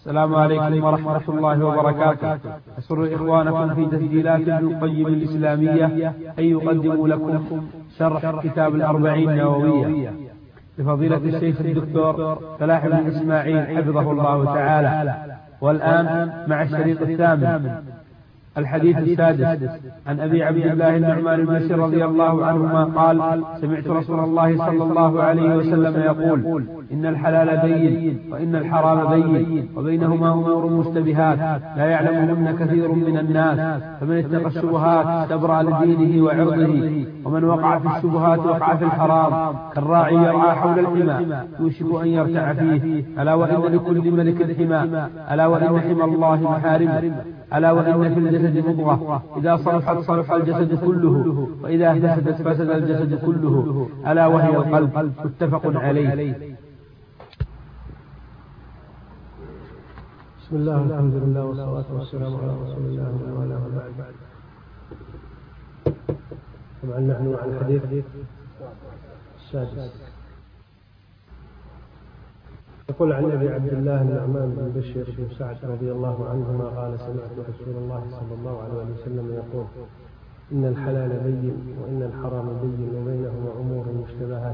السلام عليكم ورحمة الله وبركاته. أسر إخوانكم في تسجيلات ابن القيم الإسلامية أن يقدموا لكم شرح كتاب الأربعين النووية لفضيلة الشيخ الدكتور فلاح بن إسماعيل حفظه الله تعالى. والآن مع الشريط الثامن الحديث السادس عن أبي عبد الله النعمان بن بشير رضي الله عنهما قال: سمعت رسول الله صلى الله عليه وسلم يقول: إن الحلال بين وإن الحرام بين وبينهما أمور مشتبهات لا يعلمهن كثير من الناس، فمن اتقى الشبهات استبرأ لدينه وعرضه، ومن وقع في الشبهات وقع في الحرام كالراعي يرعى حول الحمى يوشك أن يرتع فيه. ألا وإن لكل ملك حمى، ألا وإن حمى الله محارمه، ألا وإن في الجسد مضغة إذا صلحت صلح الجسد كله وإذا فسدت فسد الجسد كله، ألا وهي القلب. متفق عليه. بسم الله والحمد لله والصلاة والسلام على رسول الله وعلى آله وصحبه. طبعا نحن عن الحديث السادس. يقول عن أبي عبد الله النعمان بن بشير بن سعد رضي الله عنهما قال: سمعت رسول الله صلى الله عليه وسلم يقول: إن الحلال بين وإن الحرام بين وبينهما أمور مشتبهات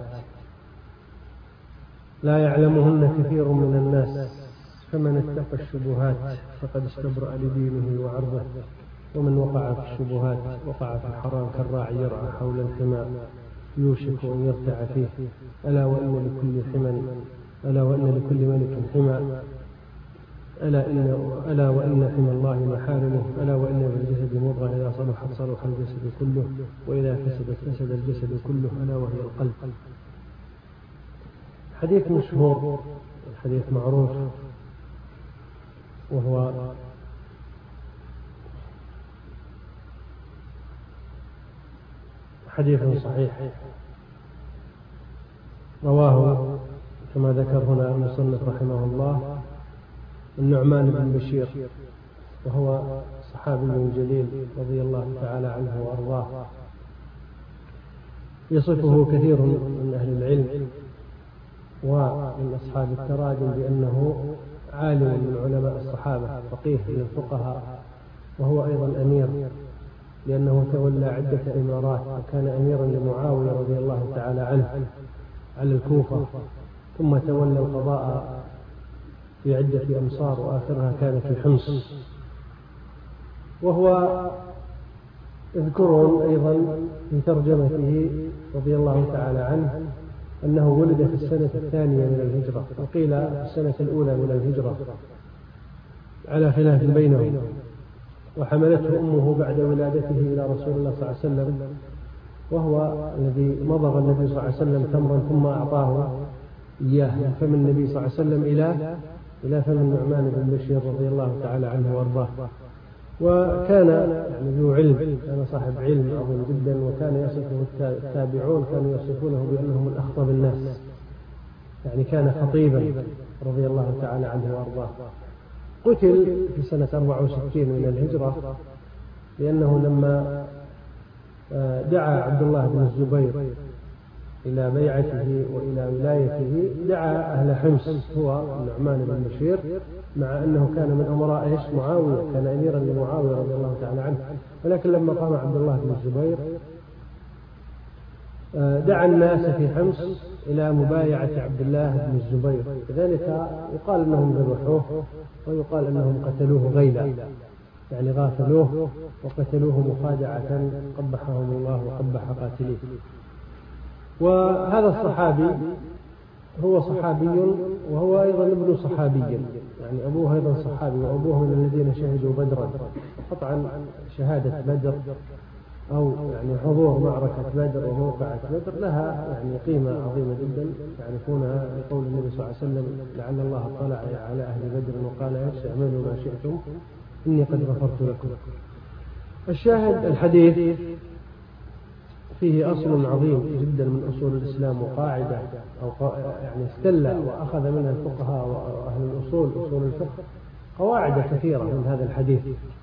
لا يعلمهن كثير من الناس، فمن اتقى الشبهات فقد استبرأ لدينه وعرضه، ومن وقع في الشبهات وقع في الحرام كالراعي يرعى حول الحمى يوشك أن يرتع فيه. ألا وإن لكل ملك حمى، ألا وإن حمى الله محارمه، ألا وإن في الجسد مضغة إذا صلحت صلح الجسد كله وإذا فسدت فسد الجسد كله، ألا وهي القلب. حديث مشهور، الحديث معروف، وهو حديث صحيح رواه كما ذكر هنا المصنف رحمه الله النعمان بن بشير، وهو صحابي جليل رضي الله تعالى عنه وأرضاه. يصفه كثير من أهل العلم ومن أصحاب التراجم بأنه عالم من علماء الصحابة، فقيه من الفقهاء، وهو أيضا أمير لأنه تولى عدة إمارات، وكان أميرا لمعاوية رضي الله تعالى عنه على الكوفة، ثم تولى القضاء في عدة أمصار وآخرها كان في حمص. وهو يذكرون أيضا في ترجمته رضي الله تعالى عنه أنه ولد في السنة الثانية من الهجرة، وقيل في السنة الأولى من الهجرة على خلاف بينهم، وحملته أمه بعد ولادته إلى رسول الله صلى الله عليه وسلم، وهو الذي مضغ النبي صلى الله عليه وسلم تمرا ثم أعطاه إياه من فم النبي صلى الله عليه وسلم إلى فم النعمان بن بشير رضي الله تعالى عنه وأرضاه. وكان ذو علم، كان صاحب علم عظيم جدا، وكان يصفه التابعون كانوا يصفونه بأنه من أخطب الناس، يعني كان خطيبا رضي الله تعالى عنه وأرضاه. قتل في سنة 64 من الهجرة، لأنه لما دعا عبد الله بن الزبير إلى بيعته وإلى ولايته دعا أهل حمص هو النعمان بن بشير، مع أنه كان من أمراء معاوية، كان أميرا لمعاوية رضي الله تعالى عنه، ولكن لما قام عبد الله بن الزبير دعا الناس في حمص إلى مبايعة عبد الله بن الزبير، لذلك يقال أنهم ذبحوه ويقال أنهم قتلوه غيلا، يعني غافلوه وقتلوه مخادعة قبحهم الله وقبح قاتليه. وهذا الصحابي هو صحابي، وهو أيضا ابن صحابي، يعني أبوه أيضا صحابي، وأبوه من الذين شهدوا بدرا. قطعا شهادة بدر أو يعني حضور معركة بدر وموقعة بدر لها يعني قيمة عظيمة جدا، يعرفونها بقول النبي صلى الله عليه وسلم: لعل الله اطلع على أهل بدر وقال: اعملوا ما شئتم إني قد غفرت لكم. الشاهد الحديث فيه أصل عظيم جدا من أصول الإسلام، وقاعدة أو يعني استل وأخذ منها الفقهاء وأهل الأصول أصول الفقه قواعد كثيرة من هذا الحديث.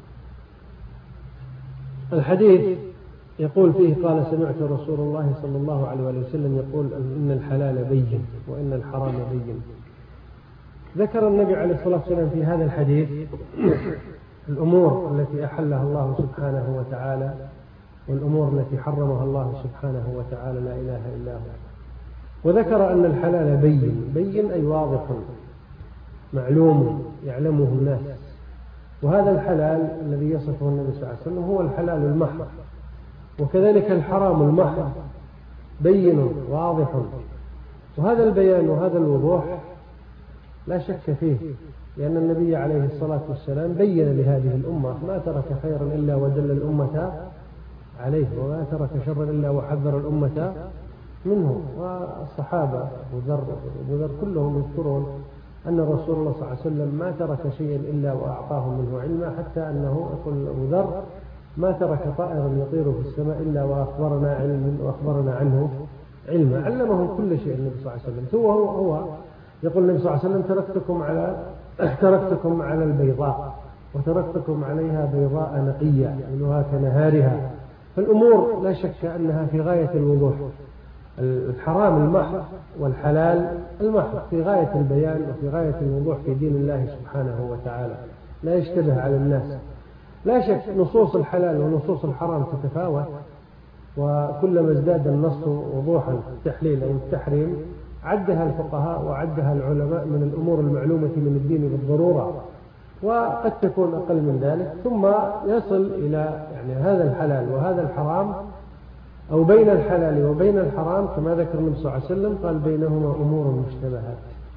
الحديث يقول فيه: قال: سمعت رسول الله صلى الله عليه وسلم يقول: إن الحلال بين وإن الحرام بين ذكر النبي عليه الصلاة والسلام في هذا الحديث الأمور التي أحلها الله سبحانه وتعالى والأمور التي حرمها الله سبحانه وتعالى لا إله إلا هو، وذكر أن الحلال بين أي واضح معلوم يعلمه الناس، وهذا الحلال الذي يصفه النبي صلى الله عليه وسلم هو الحلال المحض، وكذلك الحرام المحض بين واضح، وهذا البيان وهذا الوضوح لا شك فيه، لأن النبي عليه الصلاة والسلام بين لهذه الأمة ما ترك خيرا إلا ودل الأمة عليه، وما ترك شرا إلا وحذر الأمة منه. والصحابة أبو ذر كلهم يذكرون أن رسول الله صلى الله عليه وسلم ما ترك شيئا إلا وأعطاهم منه علما، حتى أنه يقول أبو ذر ما ترك طائرا يطير في السماء إلا وأخبرنا عنه علما، علمهم كل شيء النبي صلى الله عليه وسلم. هو يقول النبي صلى الله عليه وسلم تركتكم على البيضاء وتركتكم عليها بيضاء نقية ليلها كنهارها، فالأمور لا شك أنها في غاية الوضوح، الحرام المحض والحلال المحض في غاية البيان وفي غاية الوضوح في دين الله سبحانه وتعالى، لا يشتبه على الناس. لا شك نصوص الحلال ونصوص الحرام تتفاوت، وكلما ازداد النص وضوحا في التحليل أو التحريم عدها الفقهاء وعدها العلماء من الأمور المعلومة من الدين بالضرورة، وقد تكون أقل من ذلك، ثم يصل إلى هذا الحلال وهذا الحرام، أو بين الحلال وبين الحرام كما ذكر النبي صلى الله عليه وسلم قال بينهما أمور مشتبهات.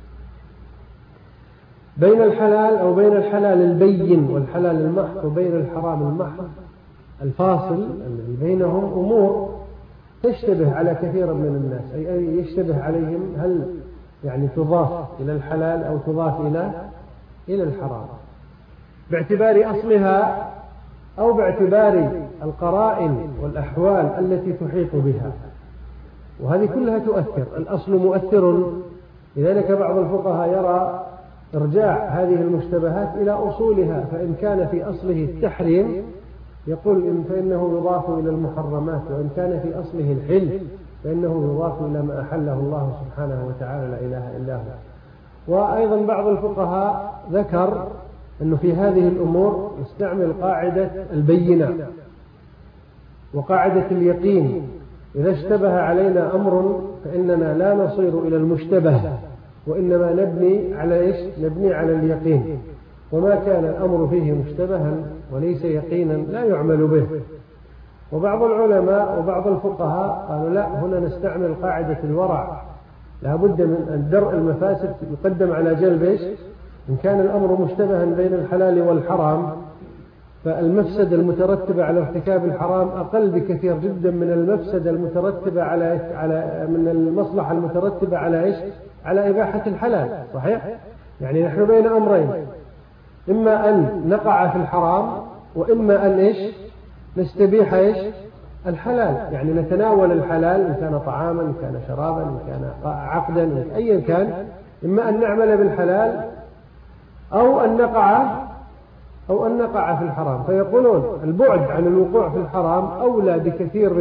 بين الحلال أو بين الحلال البين والحلال المحض وبين الحرام المحض الفاصل الذي بينهم أمور تشتبه على كثير من الناس، أي يشتبه عليهم هل تضاف إلى الحلال أو تضاف إلى الحرام باعتبار أصلها أو باعتبار القرائن والأحوال التي تحيط بها، وهذه كلها تؤثر. الأصل مؤثر، لذلك بعض الفقهاء يرى إرجاع هذه المشتبهات إلى أصولها، فإن كان في أصله التحريم يقول فإنه يضاف إلى المحرمات، وإن كان في أصله الحل فإنه يضاف إلى ما أحله الله سبحانه وتعالى لا إله إلا هو. وأيضا بعض الفقهاء ذكر أنه في هذه الأمور يستعمل قاعدة البينة وقاعدة اليقين، إذا اشتبه علينا أمر فإننا لا نصير إلى المشتبه، وإنما نبني على اليقين، وما كان الأمر فيه مشتبها وليس يقينا لا يعمل به. وبعض العلماء وبعض الفقهاء قالوا لا، هنا نستعمل قاعدة الورع، لا بد من درء المفاسد يقدم على جلب إن كان الأمر مشتبها بين الحلال والحرام فالمفسدة المترتبة على ارتكاب الحرام أقل بكثير جدا من المفسدة المترتبة من المصلحة المترتبة على إباحة الحلال. صحيح؟ نحن بين أمرين، إما أن نقع في الحرام وإما أن نستبيح الحلال، نتناول الحلال إن كان طعاما إن كان شرابا إن كان عقدا أيا كان، إما أن نعمل بالحلال أو أن نقع في الحرام. فيقولون البعد عن الوقوع في الحرام أولى بكثير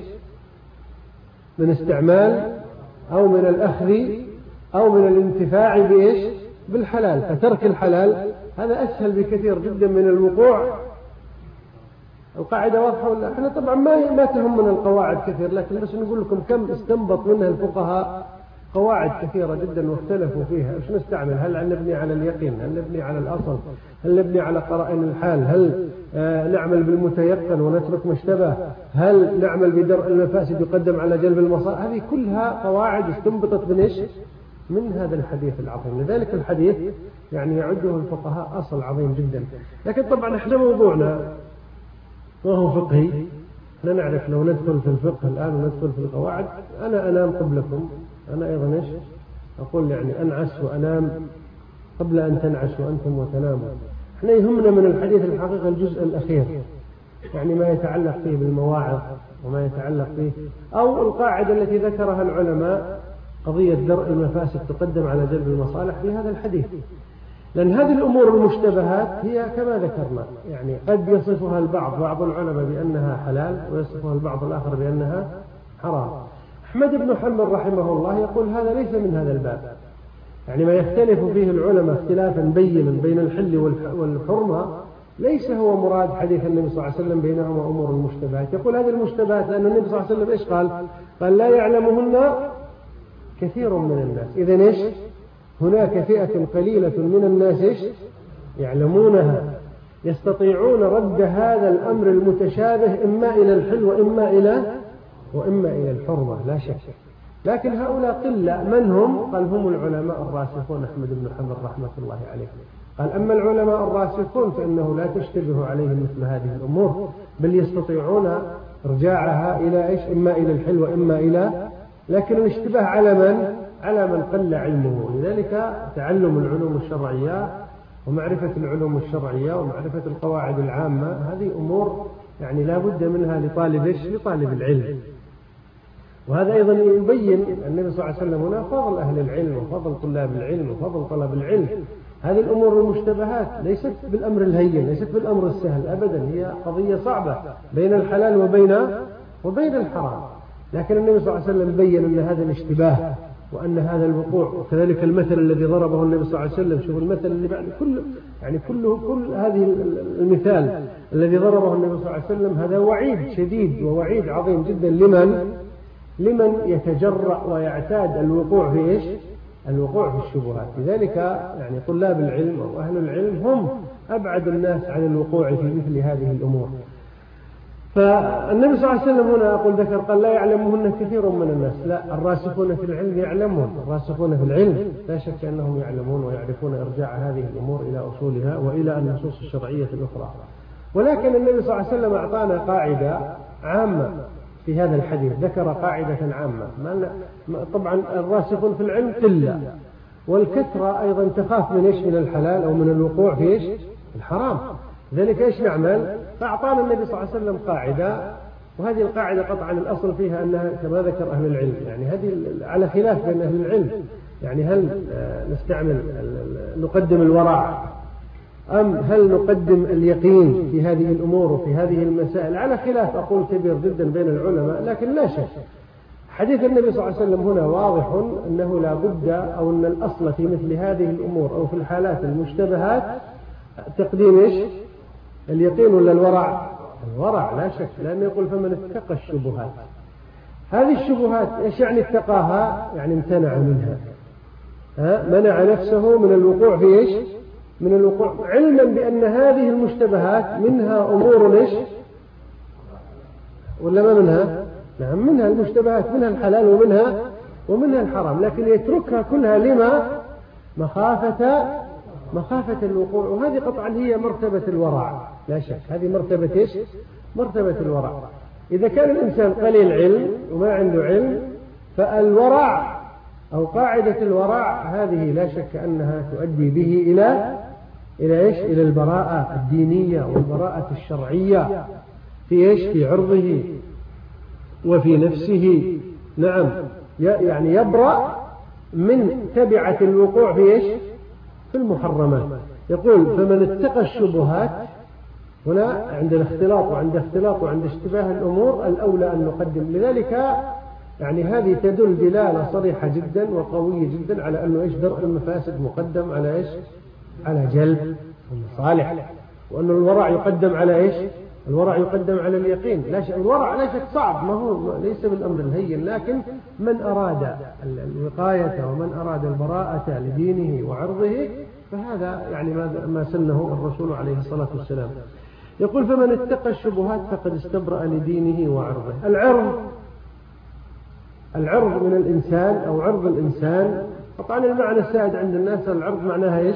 من استعمال أو من الأخذ أو من الانتفاع بالحلال، فترك الحلال هذا أسهل بكثير جدا من الوقوع. القاعدة واضحة ولا؟ احنا طبعا ما تهمنا القواعد كثير، لكن بس نقول لكم كم استنبط منها الفقهاء قواعد كثيرة جدا واختلفوا فيها. ايش نستعمل؟ هل نبني على اليقين؟ هل نبني على الأصل؟ هل نبني على قرائن الحال؟ هل نعمل بالمتيقن ونترك مشتبه؟ هل نعمل بدرء المفاسد يقدم على جلب المصالح؟ هذه كلها قواعد استنبطت من هذا الحديث العظيم. لذلك الحديث يعده الفقهاء أصل عظيم جدا. لكن طبعا احنا موضوعنا ما هو فقهي، احنا نعرف لو ندخل في الفقه الآن وندخل في القواعد أنا أنام قبلكم، أنا أيضا أقول أنعس وأنام قبل أن تنعسوا أنتم وتناموا. احنا يهمنا من الحديث الحقيقة الجزء الأخير، ما يتعلق فيه بالمواعظ وما يتعلق فيه أو القاعدة التي ذكرها العلماء، قضية درء المفاسد تقدم على جلب المصالح في هذا الحديث. لأن هذه الأمور المشتبهات هي كما ذكرنا، قد يصفها بعض العلماء بأنها حلال ويصفها البعض الآخر بأنها حرام. أحمد بن حنبل رحمه الله يقول هذا ليس من هذا الباب، يعني ما يختلف فيه العلماء اختلافا بينا بين الحل والحرمة ليس هو مراد حديث النبي صلى الله عليه وسلم بينهما أمور المشتبهات. يقول هذه المشتبهات لأن النبي صلى الله عليه وسلم إيش قال لا يعلمهن كثير من الناس. إذن إيش هناك فئة قليلة من الناس إيش يعلمونها يستطيعون رد هذا الأمر المتشابه إما إلى الحل وإما إلى الحرمة لا شك. لكن هؤلاء قلة. من هم؟ قال هم العلماء الراسخون أحمد بن حنبل رحمة الله عليه. قال أما العلماء الراسخون فإنه لا تشتبه عليهم مثل هذه الأمور بل يستطيعون إرجاعها إلى إيش إما إلى الحل وإما إلى. لكن الاشتباه على من قل علمه. لذلك تعلم العلوم الشرعية ومعرفة العلوم الشرعية ومعرفة القواعد العامة هذه أمور يعني لا بد منها لطالب العلم. وهذا أيضا يبين النبي صلى الله عليه وسلم هنا فضل أهل العلم وفضل طلاب العلم وفضل طلب العلم. هذه الأمور المشتبهات ليست بالأمر الهين ليست بالأمر السهل أبدا. هي قضية صعبة بين الحلال وبين الحرام. لكن النبي صلى الله عليه وسلم بين أن هذا الاشتباه وأن هذا الوقوع وكذلك المثل الذي ضربه النبي صلى الله عليه وسلم. شوف المثل اللي بعد كل هذه المثال الذي ضربه النبي صلى الله عليه وسلم هذا وعيد شديد ووعيد عظيم جدا لمن يتجرأ ويعتاد الوقوع في إيش الوقوع في الشبهات. لذلك يعني طلاب العلم أو أهل العلم هم أبعد الناس عن الوقوع في مثل هذه الأمور. فالنبي صلى الله عليه وسلم هنا ذكر قال لا يعلمهن كثير من الناس. لا الراسخون في العلم يعلمون. الراسخون في العلم لا شك أنهم يعلمون ويعرفون إرجاع هذه الأمور إلى أصولها وإلى النصوص الشرعية الأخرى. ولكن النبي صلى الله عليه وسلم أعطانا قاعدة عامة في هذا الحديث. ذكر قاعدة عامة. طبعا الراسخون في العلم قلة والكثرة أيضا تخاف من الحلال أو من الوقوع في الحرام. ذلك إيش نعمل؟ فأعطانا النبي صلى الله عليه وسلم قاعدة. وهذه القاعدة قطعا الأصل فيها أنها كما ذكر أهل العلم يعني هذه على خلاف بين أهل العلم. يعني هل نقدم الورع أم هل نقدم اليقين في هذه الأمور وفي هذه المسائل؟ على خلاف أقول كبير جدا بين العلماء. لكن لا شك حديث النبي صلى الله عليه وسلم هنا واضح أنه لا بد أو أن الأصل في مثل هذه الأمور أو في الحالات المشتبهات تقديم اليقين ولا الورع لا شك. لأنه يقول فمن اتقى الشبهات. هذه الشبهات إيش يعني اتقاها؟ يعني امتنع منها منع نفسه من الوقوع في من الوقوع علما بأن هذه المشتبهات منها أمور ولا ما منها؟ نعم منها المشتبهات منها الحلال ومنها الحرام. لكن يتركها كلها لما مخافة الوقوع. وهذه قطعا هي مرتبة الورع لا شك. هذه مرتبة الورع. إذا كان الإنسان قليل علم وما عنده علم فالورع أو قاعدة الورع هذه لا شك أنها تؤدي به إلى البراءة الدينية والبراءة الشرعية في عرضه وفي نفسه. نعم يعني يبرأ من تبعة الوقوع في المحرمات. يقول فمن اتقى الشبهات. هنا عند الاختلاط وعند اشتباه الأمور الأولى أن نقدم. لذلك يعني هذه تدل دلالة صريحة جدا وقوية جدا على أنه درء المفاسد مقدم على جلب المصالح. وأن الورع يقدم على الورع يقدم على اليقين. الورع لا شك صعب ما هو ليس بالأمر الهين. لكن من أراد الوقاية ومن أراد البراءة لدينه وعرضه فهذا يعني ما سنه الرسول عليه الصلاة والسلام. يقول فمن اتقى الشبهات فقد استبرأ لدينه وعرضه. العرض من الإنسان أو عرض الإنسان طبعا المعنى السائد عند الناس العرض معناها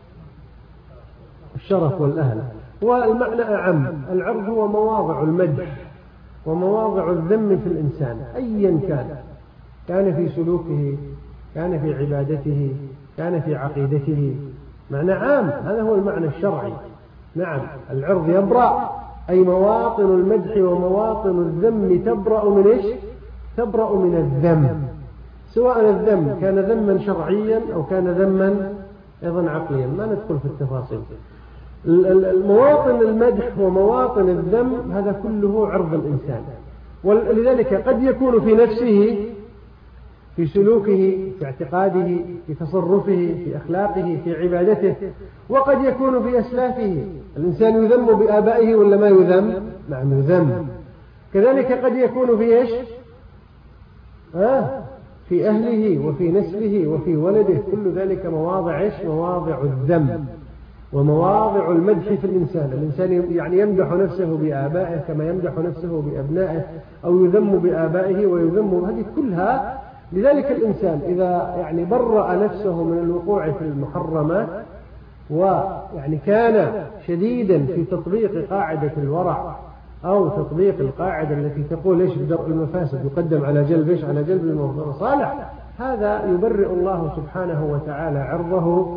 الشرف والأهل. والمعنى أعم. العرض هو مواضع المدح ومواضع الذم في الإنسان أيا كان في سلوكه كان في عبادته كان في عقيدته. معنى عام. هذا هو المعنى الشرعي. نعم العرض يبرأ أي مواطن المدح ومواطن الذم تبرأ من الذم. سواء الذم كان ذما شرعيا أو كان ذما أيضا عقليا ما ندخل في التفاصيل. المواطن المدح ومواطن الذم هذا كله عرض الإنسان. ولذلك قد يكون في نفسه في سلوكه، في اعتقاده، في تصرفه، في أخلاقه، في عبادته، وقد يكون في أسلافه. الإنسان يذم بآبائه ولا ما يذم؟ نعم يذم. كذلك قد يكون في إيش؟ في أهله وفي نسله وفي ولده، كل ذلك مواضع إيش؟ مواضع الذم ومواضع المدح في الإنسان. الإنسان يعني يمدح نفسه بآبائه كما يمدح نفسه بأبنائه، أو يذم بآبائه ويذم، هذه كلها. لذلك الإنسان إذا يعني برأ نفسه من الوقوع في المحرمات، ويعني كان شديدا في تطبيق قاعدة الورع أو تطبيق القاعدة التي تقول إيش؟ بدرء المفاسد يقدم على جلب إيش؟ على جلب المصالح، هذا يبرئ الله سبحانه وتعالى عرضه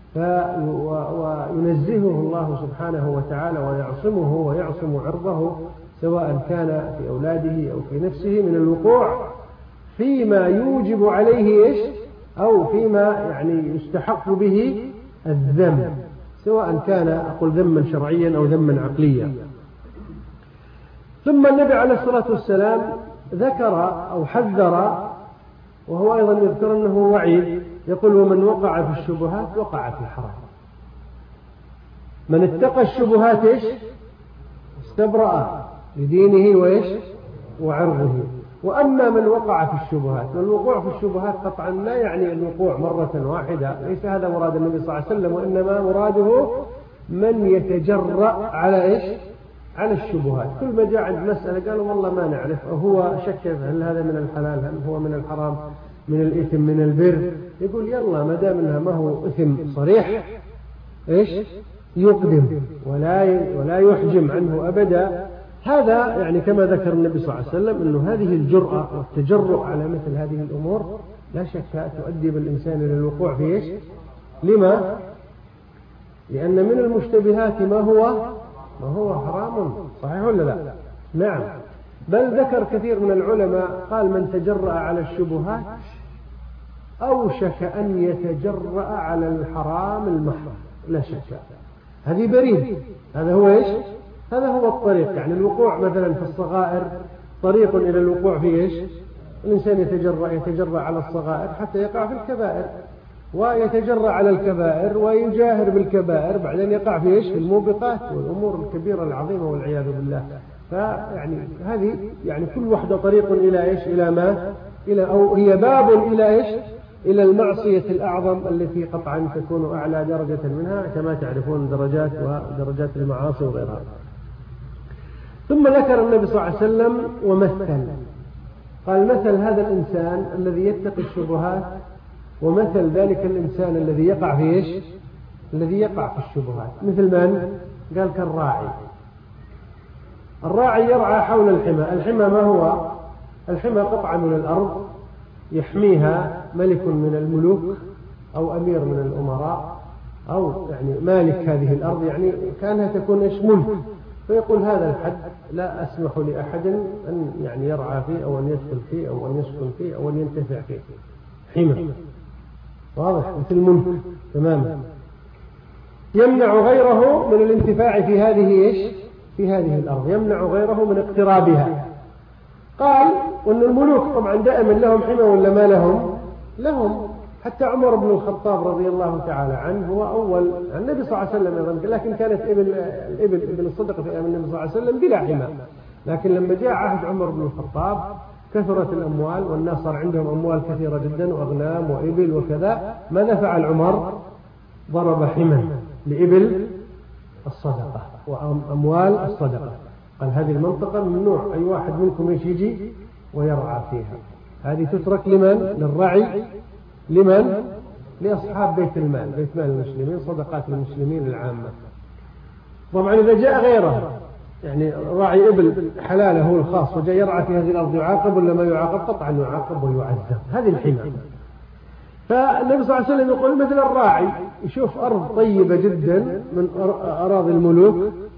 وينزهه الله سبحانه وتعالى ويعصمه ويعصم عرضه، سواء كان في أولاده أو في نفسه، من الوقوع فيما يوجب عليه إيش؟ أو فيما يعني يستحق به الذم، سواء كان أقول ذما شرعيا أو ذما عقليا. ثم النبي عليه الصلاة والسلام ذكر أو حذر، وهو أيضا يذكر أنه وعيد، يقول: ومن وقع في الشبهات وقع في الحرام. من اتقى الشبهات إيش؟ استبرأ لدينه وإيش؟ وعرضه. وأما من وقع في الشبهات، والوقوع في الشبهات قطعا لا يعني الوقوع مرة واحدة، ليس هذا مراد النبي صلى الله عليه وسلم، وإنما مراده من يتجرأ على إيش؟ على الشبهات. كل ما جاء عند مسألة قالوا والله ما نعرف، هو شك هل هذا من الحلال، هل هو من الحرام، من الإثم، من البر، يقول يلا ما دام انها ما هو إثم صريح إيش؟ يقدم ولا يحجم عنه أبدا. هذا يعني كما ذكر النبي صلى الله عليه وسلم أنه هذه الجرأة والتجرؤ على مثل هذه الأمور لا شك تؤدي بالإنسان إلى الوقوع في إيش؟ لما؟ لأن من المشتبهات ما هو حرام، صحيح ولا لا؟ نعم. بل ذكر كثير من العلماء قال: من تجرأ على الشبهات أوشك أن يتجرأ على الحرام المحض، لا شك. هذه بريد، هذا هو إيش؟ هذا هو الطريق. يعني الوقوع مثلا في الصغائر طريق إلى الوقوع في إيش؟ الإنسان يتجرأ على الصغائر حتى يقع في الكبائر، ويتجرأ على الكبائر ويجاهر بالكبائر، بعدين يقع في إيش؟ في الموبقات والأمور الكبيرة العظيمة والعياذ بالله. فيعني هذه يعني كل واحدة طريق إلى إيش؟ إلى ما؟ أو هي باب إلى إيش؟ إلى المعصية الأعظم التي قطعا تكون أعلى درجة منها، كما تعرفون درجات المعاصي وغيرها. ثم ذكر النبي صلى الله عليه وسلم ومثل، قال: مثل هذا الإنسان الذي يتقي الشبهات ومثل ذلك الإنسان الذي يقع في إيش؟ الذي يقع في الشبهات. مثل من؟ قال: كالراعي. الراعي يرعى حول الحمى. الحمى ما هو؟ الحمى قطعة من الأرض يحميها ملك من الملوك أو أمير من الأمراء، أو يعني مالك هذه الأرض، يعني كانها تكون إيش؟ ملك. فيقول هذا الحد لا أسمح لأحد أن يعني يرعى فيه أو أن يدخل فيه أو أن يسكن فيه أو أن ينتفع فيه. حمى واضح، مثل ملك تماما، يمنع غيره من الانتفاع في هذه إيش؟ في هذه الأرض، يمنع غيره من اقترابها. قال: وأن الملوك طبعا دائما لهم حمى ولا ما لهم. حتى عمر بن الخطاب رضي الله تعالى عنه هو أول النبي صلى الله عليه وسلم أيضا، لكن كانت إبل الصدقة في أيام النبي صلى الله عليه وسلم بلا حمى. لكن لما جاء عهد عمر بن الخطاب كثرت الأموال والناس صار عندهم أموال كثيرة جدا وأغنام وإبل وكذا. ماذا فعل عمر؟ ضرب حمى لإبل الصدقة وأموال الصدقة. قال: هذه المنطقة ممنوع أي واحد منكم يجي ويرعى فيها. هذه تترك لمن؟ للرعي. لمن؟ لأصحاب بيت المال، بيت مال المسلمين، صدقات المسلمين العامة. طبعا إذا جاء غيره يعني راعي إبل حلاله هو الخاص وجاء يرعى في هذه الأرض، يعاقب ولا ما يعاقب؟ قطعا يعاقب ويعذب. هذه الحمى. فالنبي صلى الله عليه وسلم يقول: مثل الراعي يشوف أرض طيبة جدا من أراضي الملوك،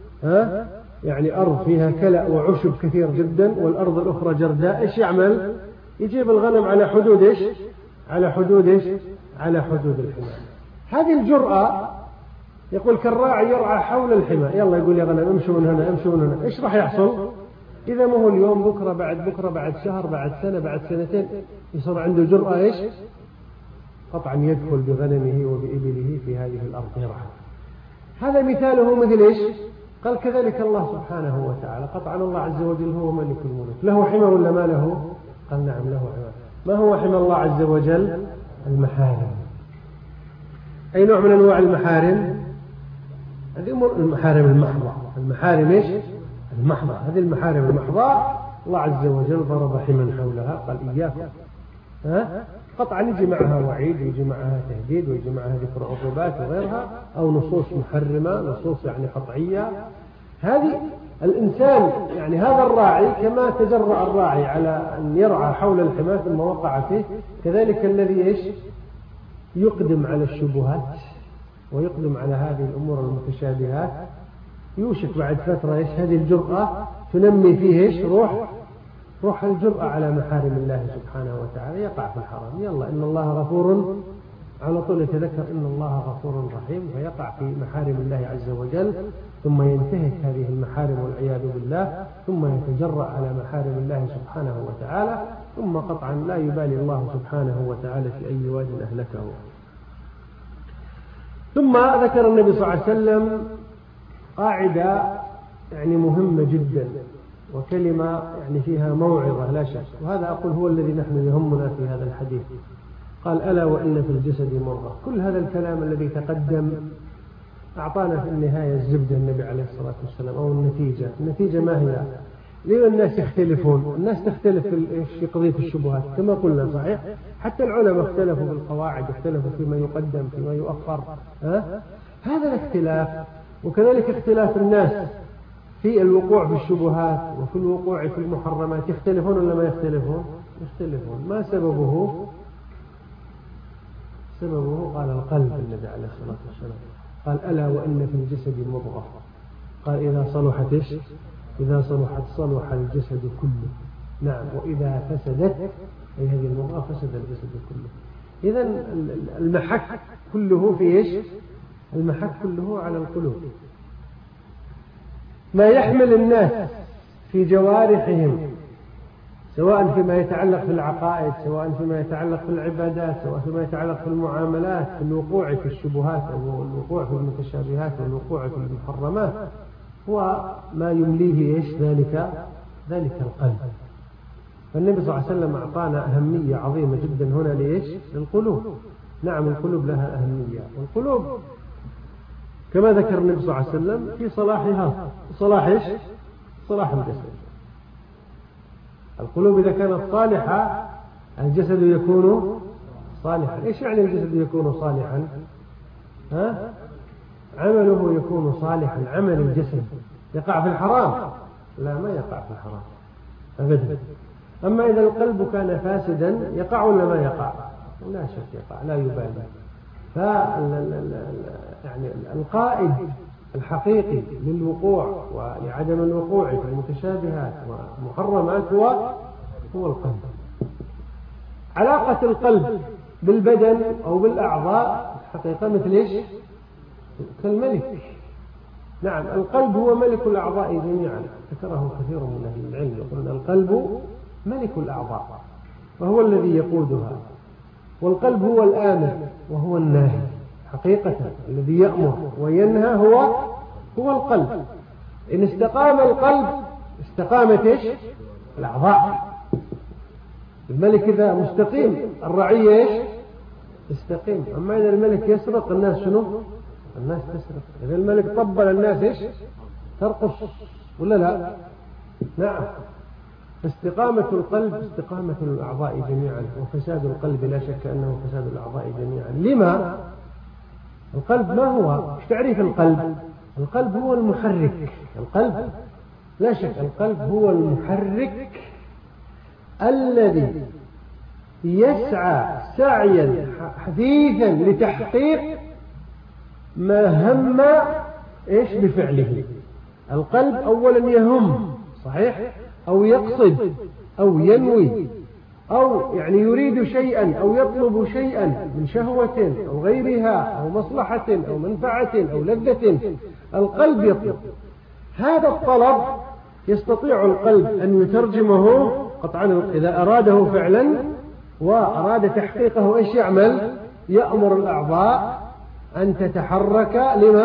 يعني أرض فيها كلأ وعشب كثير جدا، والأرض الأخرى جرداء، إيش يعمل؟ يجيب الغنم على حدود إيش؟ على حدود إيش؟ على حدود الحمى. هذه الجرأة يقول: كالراعي يرعى حول الحمى. يلا يقول يا غنم امشوا من هنا امشوا من هنا. إيش راح يحصل؟ إذا ما هو اليوم بكرة بعد شهر بعد سنة بعد سنتين يصير عنده جرأة إيش؟ قطعا يدخل بغنمه وبإبله في هذه الأرض يرعى. هذا مثاله مثل إيش؟ قال كذلك الله سبحانه وتعالى. قطعا الله عز وجل هو ملك الملك، له حمى ولا ما له؟ قال نعم له حمى. ما هو حمى الله عز وجل؟ المحارم. أي نوع من أنواع المحارم؟ هذه المحارم المحضة. المحارم إيش؟ المحضة. هذه المحارم المحضة الله عز وجل ضرب حمى حولها، قال إياكم. قطعا يجي معها وعيد ويجي معها تهديد ويجي معها ذكر عقوبات وغيرها، أو نصوص محرمة، نصوص يعني قطعية. هذه الإنسان يعني هذا الراعي كما تجرأ الراعي على أن يرعى حول الحمى ثم وقع فيه، كذلك الذي إيش؟ يقدم على الشبهات ويقدم على هذه الأمور المتشابهات، يوشك بعد فترة إيش؟ هذه الجرأة تنمي فيه إيش؟ روح الجرأة على محارم الله سبحانه وتعالى، يقع في الحرام. يلا إن الله غفور، على طول يتذكر إن الله غفور رحيم، فيقع في محارم الله عز وجل، ثم ينتهك هذه المحارم والعياذ بالله، ثم يتجرأ على محارم الله سبحانه وتعالى، ثم قطعا لا يبالي الله سبحانه وتعالى في أي واد أهلكه. ثم ذكر النبي صلى الله عليه وسلم قاعدة يعني مهمة جدا، وكلمة يعني فيها موعظة لا شك، وهذا أقول هو الذي نحن يهمنا في هذا الحديث. قال ألا وإن في الجسد مضغة. كل هذا الكلام الذي تقدم أعطانا في النهاية الزبدة النبي عليه الصلاة والسلام، أو النتيجة ما هي؟ ليه الناس يختلفون؟ الناس تختلف في قضية الشبهات كما قلنا، صحيح؟ حتى العلماء اختلفوا في القواعد، اختلفوا فيما يقدم فيما يؤخر. هذا الاختلاف، وكذلك اختلاف الناس في الوقوع في الشبهات وفي الوقوع في المحرمات، يختلفون ولا ما يختلفون؟ يختلفون. ما سببه؟ قال القلب. النبي عليه الصلاة والسلام قال ألا وإن في الجسد مضغة، قال إذا صلحت إيش؟ إذا صلحت صلح الجسد كله. نعم، وإذا فسدت أي هذه المضغة فسد الجسد كله. إذن المحك كله في إيش؟ المحك كله على القلوب. ما يحمل الناس في جوارحهم، سواء فيما يتعلق في العقائد، سواء فيما يتعلق في العبادات، سواء فيما يتعلق في المعاملات، في الوقوع في الشبهات أو الوقوع في المتشابهات والوقوع في المحرمات، هو ما يمليه إيش؟ ذلك القلب. فالنبي صلى الله عليه وسلم أعطانا أهمية عظيمة جدا هنا لإيش؟ للقلوب. نعم، القلوب لها أهمية، والقلوب كما ذكر النبي صلى الله عليه وسلم في صلاحها. صلاح إيش؟ صلاح الجسد. القلوب إذا كانت صالحة الجسد يكون صالحا. إيش يعني الجسد يكون صالحا؟ عمله يكون صالحا. عمل الجسد يقع في الحرام؟ لا، ما يقع في الحرام أبدا. أما إذا القلب كان فاسدا يقع ولا ما يقع؟ لا شك يقع، لا يبالي. يعني القائد الحقيقي للوقوع ولعدم الوقوع في المتشابهات والمحرمات هو القلب. علاقة القلب بالبدن أو بالأعضاء حقيقة مثل إيش؟ كالملك. نعم، القلب هو ملك الأعضاء جميعا، ذكره كثير من أهل العلم، يقولون القلب ملك الأعضاء وهو الذي يقودها، والقلب هو الآمر وهو الناهي. حقيقة الذي يأمر وينهى هو القلب. إن استقام القلب استقامت إيش؟ الأعضاء. الملك إذا مستقيم الرعية إيش؟ استقيم. أما إذا الملك يسرق الناس شنو؟ الناس تسرق. إذا الملك طبل الناس إيش؟ ترقص ولا لا؟ نعم. استقامة القلب استقامة الأعضاء جميعا، وفساد القلب لا شك أنه فساد الأعضاء جميعا. لما؟ القلب ما هو؟ ايش تعريف القلب؟ القلب هو المحرك. القلب لا شك القلب هو المحرك الذي يسعى سعيا حثيثا لتحقيق ما هم ايش بفعله. القلب اولا يهم، صحيح، او يقصد او ينوي، أو يعني يريد شيئا أو يطلب شيئا من شهوة أو غيرها أو مصلحة أو منفعة أو لذة. القلب يطلب هذا الطلب، يستطيع القلب أن يترجمه قطعا إذا أراده فعلا وأراد تحقيقه إيش يعمل؟ يأمر الأعضاء أن تتحرك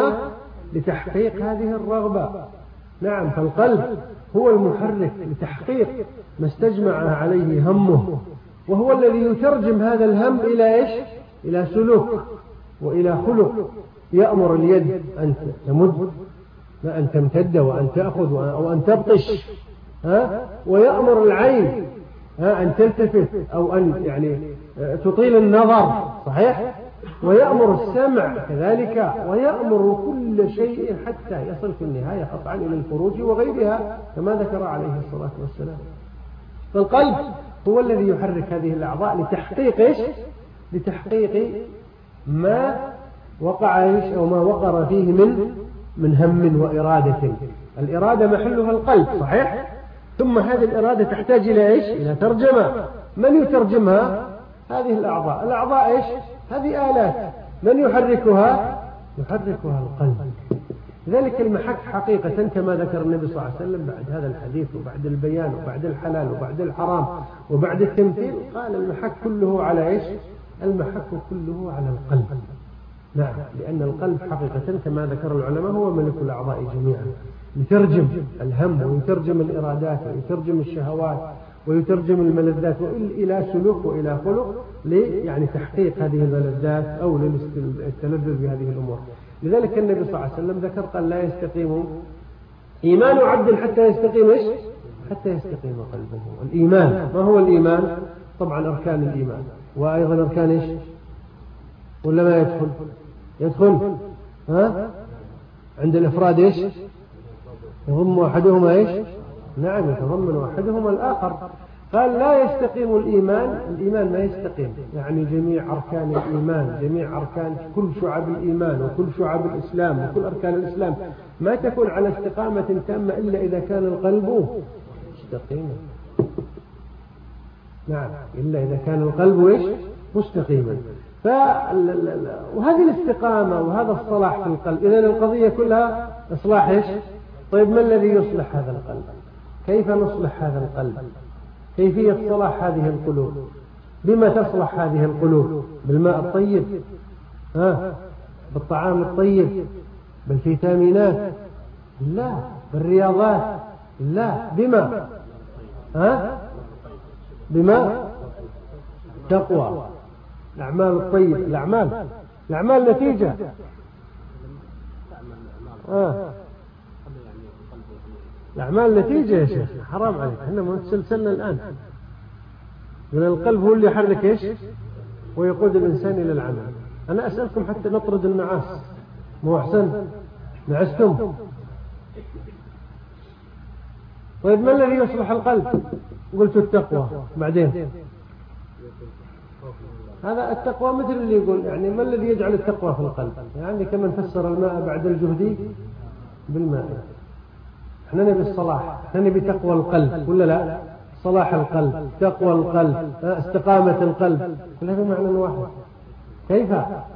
لتحقيق هذه الرغبة. نعم، فالقلب هو المحرك لتحقيق ما استجمع عليه همه، وهو الذي يترجم هذا الهم إلى إيش؟ إلى سلوك وإلى خلق. يأمر اليد أن تمد، أن تمتد وأن تأخذ أو أن تبطش، ويأمر العين أن تلتفت أو أن يعني تطيل النظر، صحيح؟ ويأمر السمع كذلك، ويأمر كل شيء حتى يصل في النهاية قطعا إلى الفروج وغيرها كما ذكر عليه الصلاة والسلام. فالقلب هو الذي يحرك هذه الأعضاء لتحقيق إيش؟ لتحقيق ما وقع إيش أو ما وقر فيه من هم وإرادة. الإرادة محلها القلب، صحيح؟ ثم هذه الإرادة تحتاج إلى إيش؟ إلى ترجمة. من يترجمها؟ هذه الأعضاء. الأعضاء إيش؟ هذه آلات. من يحركها؟ يحركها القلب. لذلك المحك حقيقة كما ذكر النبي صلى الله عليه وسلم بعد هذا الحديث وبعد البيان وبعد الحلال وبعد الحرام وبعد التمثيل، قال المحك كله على إيش؟ المحك كله على القلب. نعم، لأن القلب حقيقة كما ذكر العلماء هو ملك الأعضاء جميعا، يترجم الهم ويترجم الإرادات ويترجم الشهوات ويترجم الملذات إلى سلوك وإلى خلق يعني تحقيق هذه الملذات أو للتلذذ بهذه الأمور. لذلك النبي صلى الله عليه وسلم ذكر قال لا يستقيم إيمان عبد حتى يستقيم إيش؟ حتى يستقيم قلبه. الإيمان ما هو الإيمان؟ طبعا أركان الإيمان، وأيضا أركان إيش؟ ولا ما يدخل؟ يدخل عند الإفراد إيش؟ يضم أحدهما إيش؟ نعم، يتضمن أحدهما الآخر. قال لا يستقيم الإيمان ما يستقيم، يعني جميع أركان الإيمان، جميع أركان كل شعب الإيمان وكل شعب الإسلام وكل أركان الإسلام ما تكون على استقامة تامة إلا إذا كان القلب مستقيما. نعم، إلا إذا كان القلب إيش؟ مستقيما. وهذه الاستقامة وهذا الصلاح في القلب، إذن القضية كلها إصلاح إيش؟ طيب ما الذي يصلح هذا القلب؟ كيف نصلح هذا القلب؟ كيفية صلاح هذه القلوب؟ بما تصلح هذه القلوب؟ بالماء الطيب، بالطعام الطيب، بالفيتامينات؟ لا. بالرياضات؟ لا. بما بما تقوى الأعمال الطيب. الأعمال نتيجة. الأعمال نتيجة يا شيخ، حرام عليك، احنا متسلسلنا الآن. من القلب هو اللي يحرك إيش ويقود الإنسان إلى العمل. أنا أسألكم حتى نطرد النعاس، مو أحسن؟ نعستم. طيب ما الذي يصلح القلب؟ قلت التقوى. بعدين هذا التقوى مثل اللي يقول يعني ما الذي يجعل التقوى في القلب؟ يعني كمن فسر الماء بعد الجهد بالماء. احنا نبي الصلاح، احنا نبي تقوى القلب ولا لا؟ صلاح القلب، تقوى القلب، استقامة القلب، كل هذا معنى واحد. كيف؟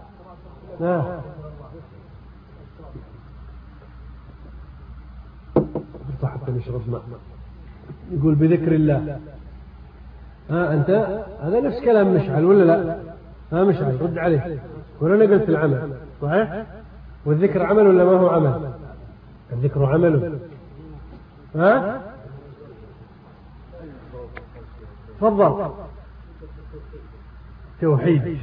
حتى نشرب ماء. يقول بذكر الله. أنت هذا نفس كلام مشعل ولا لا؟ مشعل، رد عليه. وأنا قلت العمل، صحيح؟ والذكر عمل ولا ما هو عمل؟ الذكر عمل. تفضل. توحيد.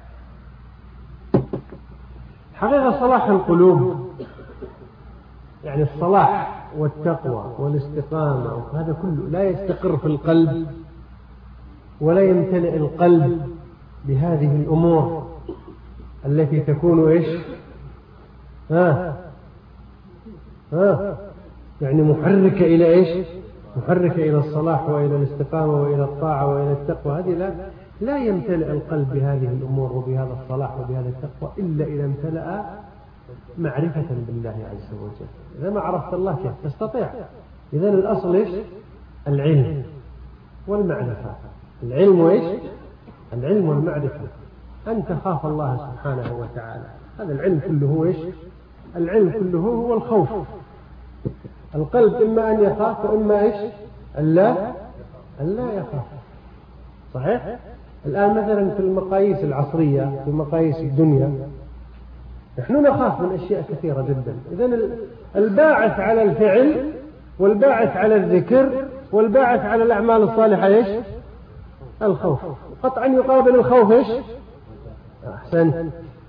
حقيقة صلاح القلوب يعني الصلاح والتقوى والاستقامة هذا كله لا يستقر في القلب ولا يمتلئ القلب بهذه الأمور التي تكون إيش؟ يعني محركة إلى إيش؟ محركة إلى الصلاح وإلى الاستقامة وإلى الطاعة وإلى التقوى. هذه لا يمتلئ القلب بهذه الأمور وبهذا الصلاح وبهذا التقوى إلا إذا امتلأ معرفة بالله عز وجل. إذا ما عرفت الله كيف تستطيع؟ إذن الأصل إيش؟ العلم والمعرفة. العلم وإيش؟ العلم والمعرفة، أن تخاف الله سبحانه وتعالى. هذا العلم كله هو إيش؟ العلم كله هو الخوف. القلب إما أن يخاف وإما إيش؟ أن لا يخاف. صحيح؟ الآن مثلا في المقاييس العصرية، في مقاييس الدنيا، نحن نخاف من أشياء كثيرة جدا. إذن الباعث على الفعل والباعث على الذكر والباعث على الأعمال الصالحة إيش؟ الخوف. قطعا يقابل الخوف إيش؟ أحسن.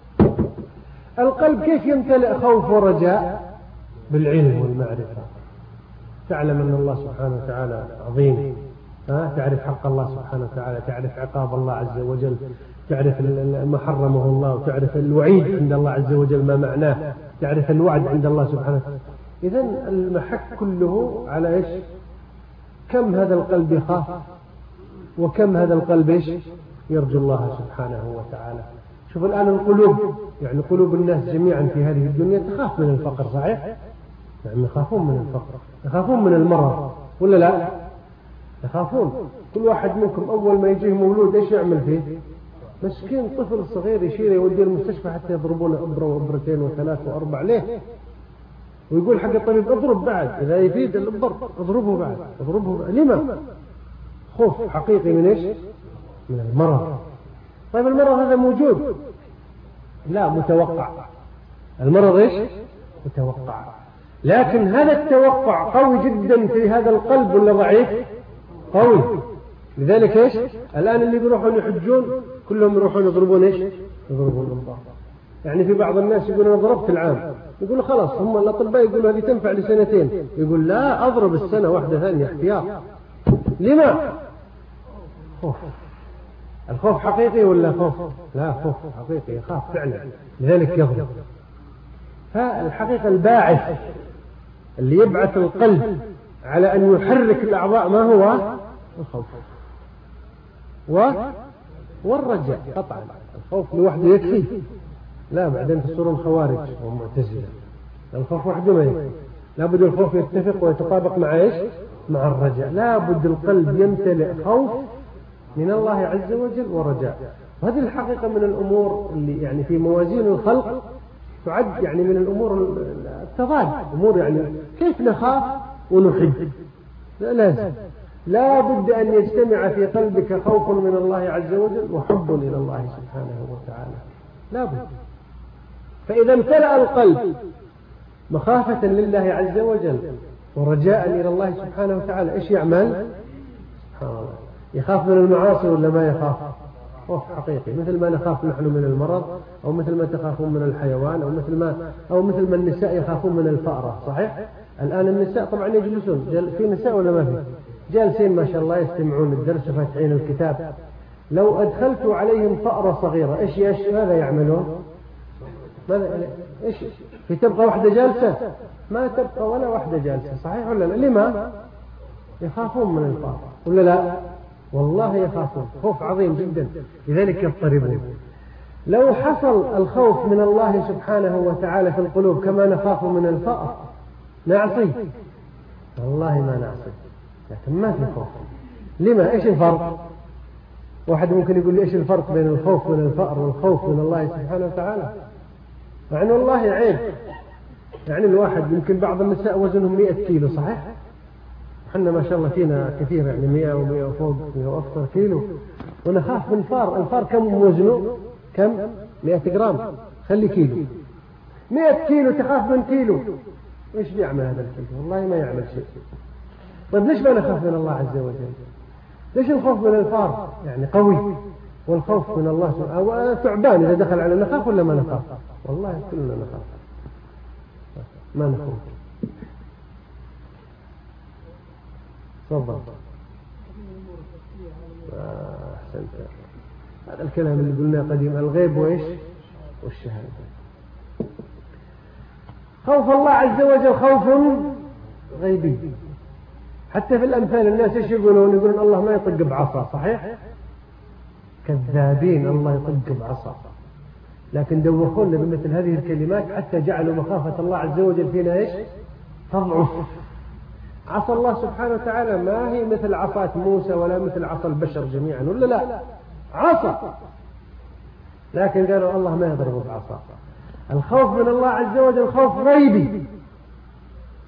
القلب كيف يمتلئ خوف ورجاء؟ بالعلم والمعرفة. تعلم أن الله سبحانه وتعالى عظيم، تعرف حق الله سبحانه وتعالى، تعرف عقاب الله عز وجل، تعرف ما حرمه الله، وتعرف الوعيد عند الله عز وجل ما معناه، تعرف الوعد عند الله سبحانه وتعالى. إذن المحك كله على إيش؟ كم هذا القلب يخاف وكم هذا القلب إيش؟ يرجو الله سبحانه وتعالى. شوف الآن القلوب، يعني قلوب الناس جميعا في هذه الدنيا تخاف من الفقر. صحيح؟ يعني يخافون من الفقر، يخافون من المرض، ولا لا؟ يخافون. كل واحد منكم أول ما يجيه مولود إيش يعمل فيه؟ مسكين طفل صغير يشيله يوديه المستشفى حتى يضربونه إبرة وإبرتين وثلاث وأربع. ليه؟ ويقول حق الطبيب اضرب بعد، إذا يفيد الضرب اضربه بعد، اضربه بعد. لما؟ خوف حقيقي من إيش؟ من المرض. طيب المرض هذا موجود؟ لا، متوقع. المرض إيش؟ متوقع. لكن هذا التوقع قوي جدا في هذا القلب ولا ضعيف؟ قوي. لذلك إيش؟ الآن اللي بيروحون يحجون كلهم يروحون يضربون إيش؟ يضربون الأنظار. يعني في بعض الناس يقول أنا ضربت العام، يقول خلاص، هم الأطباء يقولوا هذه تنفع لسنتين، يقول لا، أضرب السنة واحدة ثانية احتياط. لما؟ خوف. الخوف حقيقي ولا خوف؟ لا، خوف حقيقي، يخاف فعلا، لذلك يضرب. فالحقيقة الباعث اللي يبعث القلب على أن يحرك الأعضاء ما هو؟ الخوف والرجاء. قطعا الخوف لوحده يكفي؟ لا، بعدين تصيرون خوارج ومعتزلة. الخوف وحده ما يكفي، لابد الخوف يتفق ويتطابق مع إيش؟ مع الرجاء. لابد القلب يمتلئ خوف من الله عز وجل ورجاء. وهذه الحقيقة من الأمور اللي يعني في موازين الخلق تعد يعني من الأمور التضاد، أمور يعني كيف نخاف ونحب؟ لا بد أن يجتمع في قلبك خوف من الله عز وجل وحب إلى الله سبحانه وتعالى، لا بد. فإذا امتلأ القلب مخافة لله عز وجل ورجاء إلى الله سبحانه وتعالى، إيش يعمل؟ سبحان الله، يخاف من المعاصي ولا ما يخاف؟ خوف حقيقي، مثل ما نخاف نحن من المرض، أو مثل ما تخافون من الحيوان، أو مثل ما النساء يخافون من الفأرة. صحيح؟ الآن النساء طبعا يجلسون، في نساء ولا ما في؟ جالسين ما شاء الله يستمعون الدرس وفاتحين الكتاب. لو أدخلت عليهم فأرة صغيرة إيش ماذا يعملون؟ إيش؟ في تبقى واحدة جالسة؟ ما تبقى ولا واحدة جالسة. صحيح ولا لا؟ لما؟ يخافون من الفأرة ولا لا؟ والله يخافون خوف عظيم جدا، لذلك يضطربون. لو حصل الخوف من الله سبحانه وتعالى في القلوب كما نخاف من الفأر نعصي؟ والله ما نعصي، لكن ما في خوف. لما؟ إيش الفرق؟ واحد ممكن يقول لي إيش الفرق بين الخوف من الفأر والخوف من الله سبحانه وتعالى؟ مع أن والله عيب. يعني الواحد يمكن بعض النساء وزنهم 100 كيلو، صحيح؟ احنا ما شاء الله فينا كثير، يعني 100 و100 وفوق 100 وأكثر كيلو، ونخاف من الفار. الفار كم وزنه؟ كم؟ 100 جرام، خلي كيلو. 100 كيلو تخاف من كيلو، ايش بيعمل هذا الكيلو؟ والله ما يعمل شيء. طيب ليش ما نخاف من الله عز وجل؟ ليش الخوف من الفار يعني قوي، والخوف من الله سبحانه ثعبان إذا دخل على نخاف ولا ما نخاف؟ والله كلنا نخاف، ما نخاف. تفضل. أحسنت. هذا الكلام اللي قلناه قديم، الغيب وإيش؟ والشهادة. خوف الله عز وجل خوف غيبي. حتى في الأمثال الناس إيش يقولون الله ما يطق بعصا، صحيح؟ كذابين، الله يطق بعصا. لكن دوخونا بمثل هذه الكلمات حتى جعلوا مخافة الله عز وجل فينا إيش؟ تضعف. عصا الله سبحانه وتعالى ما هي مثل عصا موسى ولا مثل عصا البشر جميعا، ولا لا؟ عصا، لكن قالوا الله ما يضرب بعصا. الخوف من الله عز وجل خوف غيبي،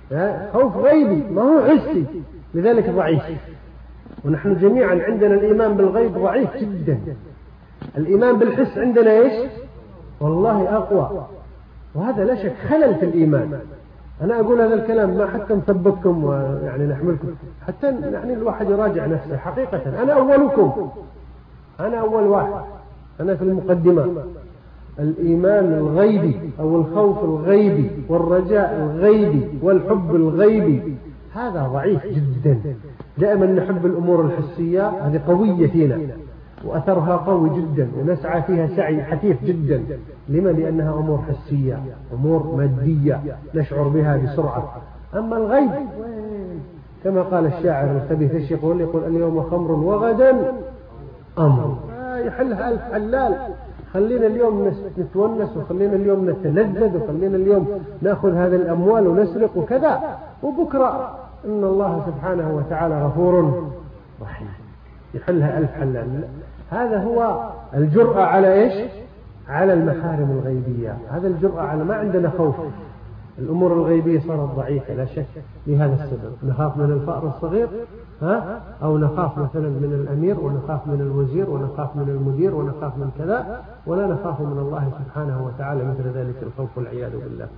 خوف غيبي ما هو حسي، لذلك ضعيف. ونحن جميعا عندنا الإيمان بالغيب ضعيف جدا. الإيمان بالحس عندنا إيش؟ والله أقوى، وهذا لا شك خلل في الإيمان. أنا أقول هذا الكلام ما حتى نثبتكم ويعني نحملكم، حتى يعني الواحد يراجع نفسه حقيقة. أنا أولكم، أنا أول واحد، أنا في المقدمة. الإيمان الغيبي أو الخوف الغيبي والرجاء الغيبي والحب الغيبي هذا ضعيف جدا. دائما نحب الأمور الحسية، هذه قوية فينا وأثرها قوي جدا ونسعى فيها سعي حثيث جدا. لما؟ لأنها أمور حسية، أمور مادية نشعر بها بسرعة. أما الغيب كما قال الشاعر الخبيث يقول اليوم خمر وغدا أمر. يحلها ألف حلال. خلينا اليوم نتونس، وخلينا اليوم نتلذذ، وخلينا اليوم نأخذ هذه الأموال ونسرق وكذا، وبكرة إن الله سبحانه وتعالى غفور رحيم، يحلها ألف حلال. هذا هو الجرأة على إيش؟ على المحارم الغيبية. هذا الجرأة على ما عندنا خوف. الأمور الغيبية صارت ضعيفة لا شك لهذا السبب. نخاف من الفأر الصغير، أو نخاف مثلا من الأمير، ونخاف من الوزير، ونخاف من المدير، ونخاف من كذا، ولا نخاف من الله سبحانه وتعالى مثل ذلك الخوف والعياذ بالله.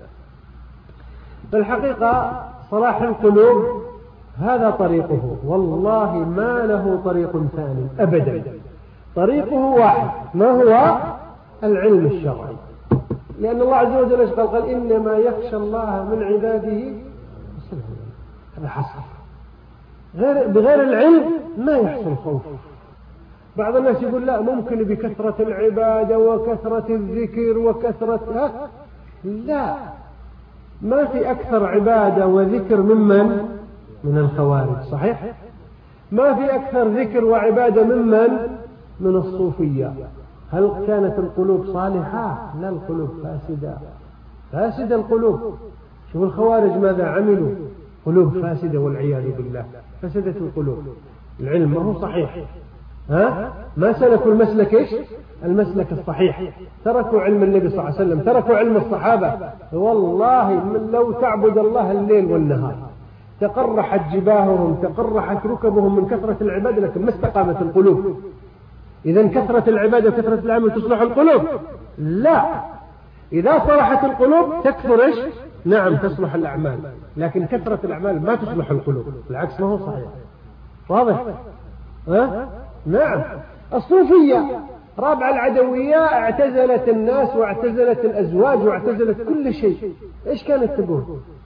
بالحقيقة صلاح القلوب هذا طريقه، والله ما له طريق ثاني أبدا. طريقه واحد، ما هو؟ العلم الشرعي. لأن الله عز وجل قال إنما يخشى الله من عباده. هذا حصر. بغير العلم ما يحصل خوف. بعض الناس يقول لا، ممكن بكثرة العبادة وكثرة الذكر وكثرة لا، ما في أكثر عبادة وذكر من الخوارج، صحيح؟ ما في أكثر ذكر وعبادة من الصوفية. هل كانت القلوب صالحة؟ لا، القلوب فاسدة القلوب. شوف الخوارج ماذا عملوا؟ قلوب فاسدة والعياذ بالله، فسدت القلوب. العلم ما هو صحيح، ما سلكوا المسلك إيش؟ المسلك الصحيح. تركوا علم النبي صلى الله عليه وسلم، تركوا علم الصحابة. والله من لو تعبد الله الليل والنهار تقرحت جباههم، تقرحت ركبهم من كثرة العبادة، لكن ما استقامت القلوب. إذن كثرة العبادة وكثرة العمل تصلح القلوب؟ لا، إذا صلحت القلوب تكثر إيش؟ نعم تصلح الأعمال، لكن كثرة الأعمال ما تصلح القلوب، العكس ما هو صحيح. واضح؟ نعم. الصوفية رابعة العدوية اعتزلت الناس واعتزلت الأزواج واعتزلت كل شيء. إيش كانت تقول؟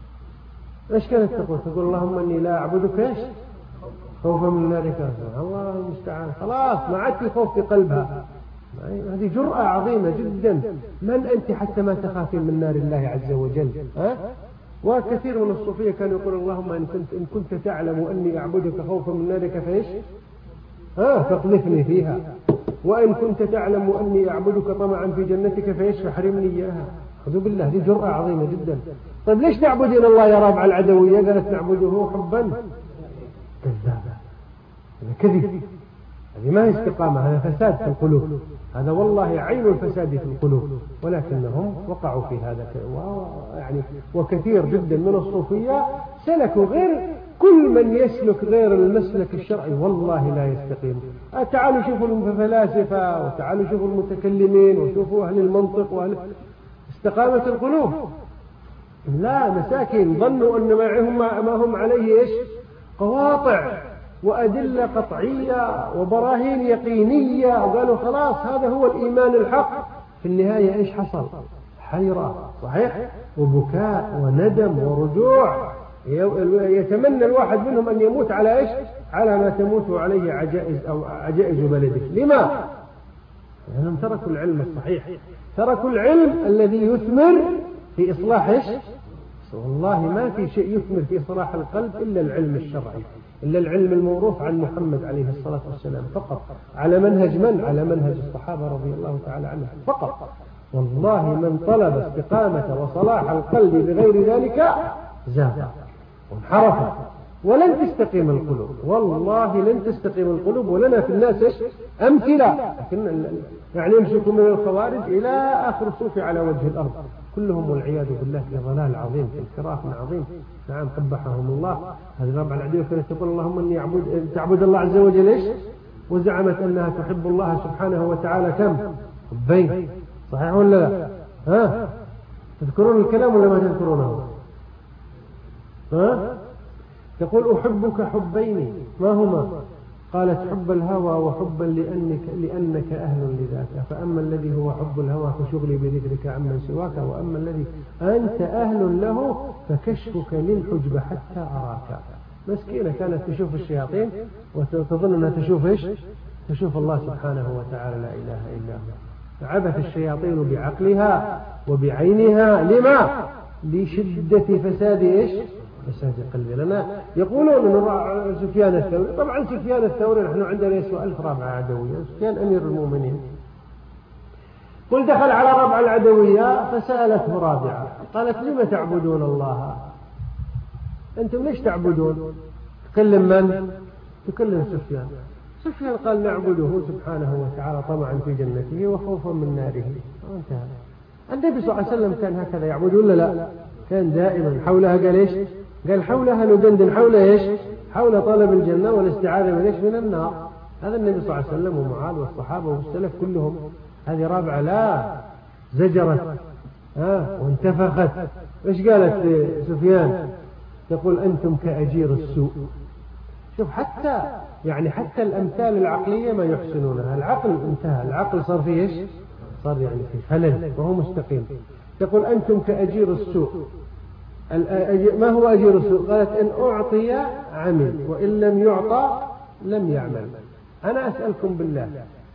تقول اللهم إني لا أعبدك إيش؟ خوفا من نارك. الله المستعان. خلاص ما عاد في خوف في قلبها. هذه جرأة عظيمة جدا. من أنت حتى ما تخافين من نار الله عز وجل؟ وكثير من الصوفية كانوا يقول اللهم إن كنت تعلم أني أعبدك خوفا من نارك فإيش؟ فاقذفني فيها. وإن كنت تعلم أني أعبدك طمعا في جنتك فإيش؟ فحرمني إياها. خذوا بالله، هذه جرأة عظيمة جدا. طيب ليش تعبدين الله يا رابعة العدوية؟ قالت نعبده حبا. كذابة، هذا كذب، هذه ما هي استقامة، هذا فساد في القلوب. هذا والله عين الفساد في القلوب، ولكنهم وقعوا في هذا. يعني وكثير جدا من الصوفية سلكوا غير، كل من يسلك غير المسلك الشرعي والله لا يستقيم. تعالوا شوفوا الفلاسفة، وتعالوا شوفوا المتكلمين، وشوفوا أهل المنطق وأهل استقامة القلوب. لا، مساكين ظنوا أن ما هم عليه إيش؟ قواطع وأدلة قطعية وبراهين يقينية، وقالوا خلاص هذا هو الإيمان الحق. في النهاية إيش حصل؟ حيرة، صحيح، وبكاء وندم ورجوع. يتمنى الواحد منهم أن يموت على إيش؟ على ما تموت عليه عجائز بلده. لما؟ لأنهم تركوا العلم الصحيح، تركوا العلم الذي يثمر في إصلاح إيش؟ والله ما في شيء يثمر في إصلاح القلب إلا العلم الشرعي، إلا العلم الموروث عن محمد عليه الصلاة والسلام فقط، على منهج من؟ على منهج الصحابة رضي الله تعالى عنهم فقط. والله من طلب استقامة وصلاح القلب بغير ذلك زاد وانحرف، ولن تستقيم القلوب، والله لن تستقيم القلوب. ولنا في الناس إيش؟ أمثلة، لكن يعني يمسكوا من الخوارج إلى آخر الصوف على وجه الأرض، كلهم والعياذ بالله في ضلال عظيم، في انحراف عظيم. نعم قبحهم الله. هذه رابع العدو كانت تقول اللهم اني تعبد الله عز وجل ايش؟ وزعمت انها تحب الله سبحانه وتعالى كم؟ حبين. صحيح ولا لا؟ ها؟ تذكرون الكلام ولا ما تذكرونه؟ ها؟ تقول أحبك حبين، ما هما؟ قالت حب الهوى وحبا لأنك أهل لذاك، فأما الذي هو حب الهوى فشغلي بذكرك عمن سواك، وأما الذي أنت أهل له فكشفك للحجب حتى أراك. مسكينة كانت تشوف الشياطين وتظن أنها تشوف إيش؟ تشوف الله سبحانه وتعالى لا إله إلا هو. عبث الشياطين بعقلها وبعينها. لما؟ لشدة فساد إيش؟ فساد قلبي. لنا يقولون أن سفيان الثوري، طبعا سفيان الثوري نحن عندنا يسوى 1000 رابعة عدوية، سفيان أمير المؤمنين. قل دخل على ربع العدوية فسألته رابعة قالت لما تعبدون الله؟ أنتم ليش تعبدون؟ تكلم من؟ تكلم سفيان. سفيان قال نعبده سبحانه وتعالى طمعا في جنته وخوفا من ناره. وانتهى. النبي صلى الله عليه وسلم كان هكذا يعبد ولا لا؟ كان دائما حولها قال ايش؟ قال حولها ندندن حول ايش؟ حول طلب الجنة والاستعاذة من ايش؟ من النار. هذا النبي صلى الله عليه وسلم ومعاذ والصحابة والسلف كلهم. هذه رابعة لا زجرت وانتفخت. ايش قالت سفيان؟ تقول أنتم كأجير السوء. شوف حتى الأمثال العقلية ما يحسنونها. العقل انتهى، العقل صار فيه ايش؟ صار في خلل وهو مستقيم. تقول أنتم كأجير السوء. ما هو أجير السوء؟ قالت إن أعطي عمل وإن لم يعطى لم يعمل. أنا أسألكم بالله،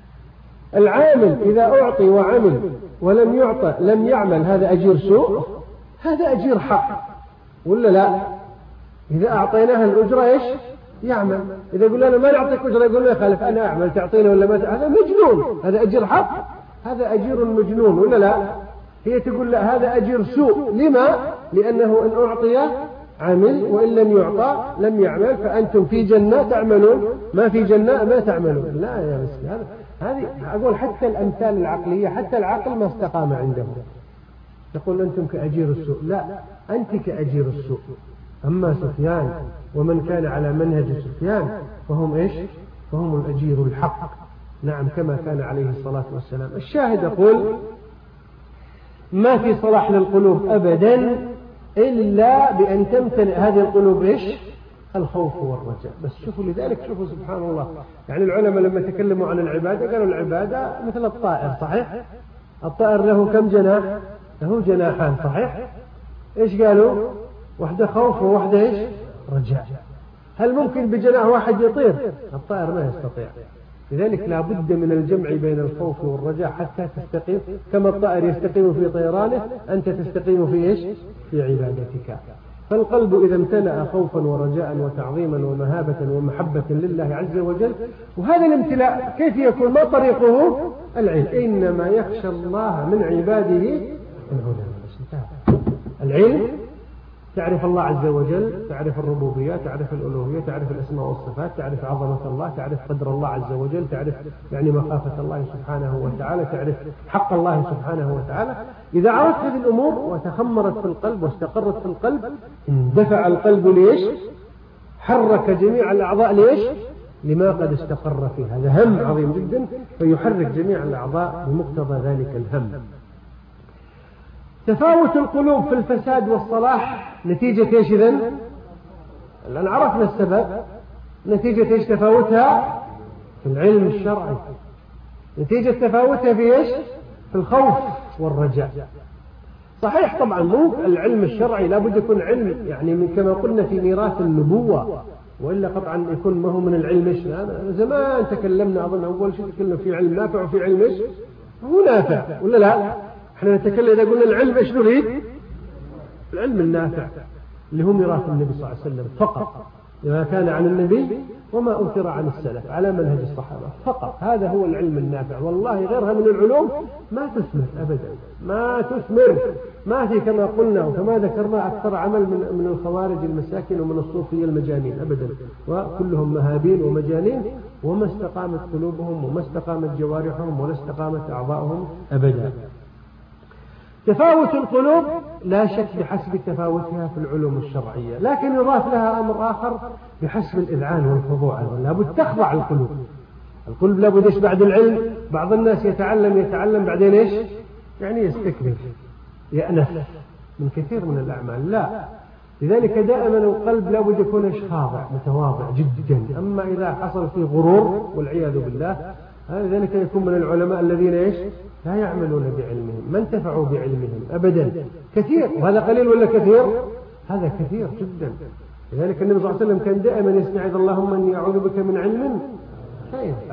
العامل إذا أعطي وعمل ولم يعطى لم يعمل هذا أجير سوء؟ هذا أجير حق ولا لا؟ إذا أعطيناها الأجرة إيش؟ يعمل. إذا قلنا له ما نعطيك أجرة يقول لا يخالف أنا أعمل تعطينا ولا ما هذا مجنون. هذا أجير حق؟ هذا أجير مجنون ولا لا؟ هي تقول لا هذا أجير سوء. لما؟ لأنه إن أعطي عمل وإن لم يعطى لم يعمل، فأنتم في جنة تعملون ما في جنة ما تعملون. لا يا مسكين، هذه أقول حتى الأمثال العقلية حتى العقل ما استقام عندهم. تقول أنتم كأجير السوء. لا، أنت كأجير السوء. أما سفيان ومن كان على منهج سفيان فهم إيش؟ فهم الأجير الحق. نعم كما كان عليه الصلاة والسلام. الشاهد يقول ما في صلاح للقلوب أبدا إلا بأن تمتلئ هذه القلوب إيش؟ الخوف والرجاء. بس شوفوا لذلك شوفوا سبحان الله، يعني العلماء لما تكلموا عن العبادة قالوا العبادة مثل الطائر. صحيح؟ الطائر له كم جناح؟ له جناحان. صحيح؟ إيش قالوا؟ واحدة خوف وواحدة إيش؟ رجاء. هل ممكن بجناح واحد يطير؟ الطائر ما يستطيع. لذلك لا بد من الجمع بين الخوف والرجاء حتى تستقيم. كما الطائر يستقيم في طيرانه أنت تستقيم في إيش؟ في عبادتك. فالقلب إذا امتلأ خوفا ورجاء وتعظيما ومهابة ومحبة لله عز وجل، وهذا الامتلاء كيف يكون؟ ما طريقه؟ العلم. إنما يخشى الله من عباده العلماء. العلم تعرف الله عز وجل، تعرف الربوبية، تعرف الألوهية، تعرف الأسماء والصفات، تعرف عظمة الله، تعرف قدر الله عز وجل، تعرف مخافة الله سبحانه وتعالى، تعرف حق الله سبحانه وتعالى. إذا عرفت هذه الأمور وتخمرت في القلب واستقرت في القلب اندفع القلب ليش؟ حرك جميع الأعضاء ليش؟ لما قد استقر فيه. هذا هم عظيم جدا فيحرك جميع الأعضاء بمقتضى ذلك الهم. تفاوت القلوب في الفساد والصلاح نتيجة ايش إذن؟ الآن عرفنا السبب. نتيجة ايش تفاوتها؟ في العلم الشرعي. نتيجة تفاوتها في ايش؟ في الخوف والرجاء. صحيح طبعا مو العلم الشرعي لا بد يكون علم كما قلنا في ميراث النبوة، وإلا قطعا يكون ما هو من العلم ايش. زمان تكلمنا أظن أول شيء تكلم في علم نافع وفي علم ايش؟ هو نافع ولا لا؟ احنا نتكلم إذا قلنا العلم ايش نريد؟ العلم النافع اللي هو ميراث النبي صلى الله عليه وسلم فقط، لما كان عن النبي وما أثر عن السلف على منهج الصحابة فقط. هذا هو العلم النافع. والله غيرها من العلوم ما تثمر أبدا، ما تثمر. ما في كما قلنا وكما ذكرنا أكثر عمل من الخوارج المساكين ومن الصوفية المجانين أبدا، وكلهم مهابين ومجانين، وما استقامت قلوبهم وما استقامت جوارحهم ولا استقامت أعضاؤهم أبدا. تفاوت القلوب لا شك بحسب تفاوتها في العلوم الشرعية، لكن يضاف لها أمر آخر بحسب الإذعان والخضوع. لابد تخضع القلوب. القلب لابد إيش بعد العلم؟ بعض الناس يتعلم بعدين إيش؟ يعني يستكبر، يأنف من كثير من الأعمال. لا، لذلك دائما القلب لابد يكون إيش؟ خاضع متواضع جدا. أما إذا حصل فيه غرور والعياذ بالله، لذلك يكون من العلماء الذين إيش؟ لا يعملون بعلمهم، ما انتفعوا بعلمهم أبدا. كثير، وهذا قليل ولا كثير؟ هذا كثير جدا. لذلك النبي صلى الله عليه وسلم كان دائما يستعيذ اللهم إني أعوذ بك من علم لا ينفع.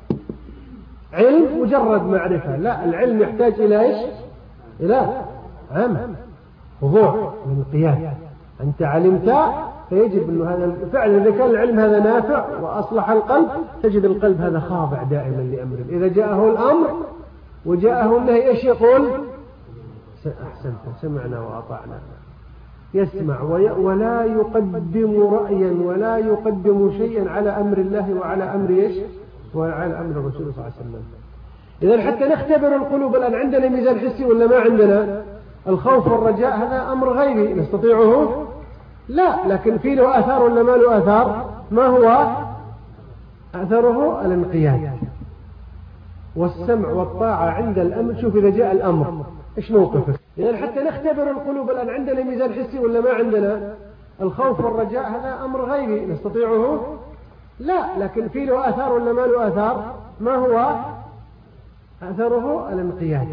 علم مجرد معرفة، لا، العلم يحتاج إلى إيش؟ إلى عمل، خضوع والانقياد. أنت علمت فيجب أنه هذا فعلا إذا كان العلم هذا نافع وأصلح القلب، تجد القلب هذا خاضع دائما لأمره. إذا جاءه الأمر وجاءه النهي إيش يقول؟ أحسنت، سمعنا وأطعنا. يسمع ولا يقدم رأيا ولا يقدم شيئا على أمر الله وعلى أمر إيش؟ وعلى أمر الرسول صلى الله عليه وسلم. إذا حتى نختبر القلوب الآن، عندنا ميزان حسي ولا ما عندنا؟ الخوف والرجاء هذا أمر غيبي نستطيعه؟ لا، لكن في له أثار ولا ما له أثار؟ ما هو أثره؟ الانقياد والسمع والطاعة عند الأمر. شوف إذا جاء الأمر إيش موقفك؟ إذا حتى نختبر القلوب الآن، عندنا ميزان حسي ولا ما عندنا؟ الخوف والرجاء هذا أمر غيبي نستطيعه؟ لا، لكن في له أثار ولا ما له أثار؟ ما هو أثره؟ الانقياد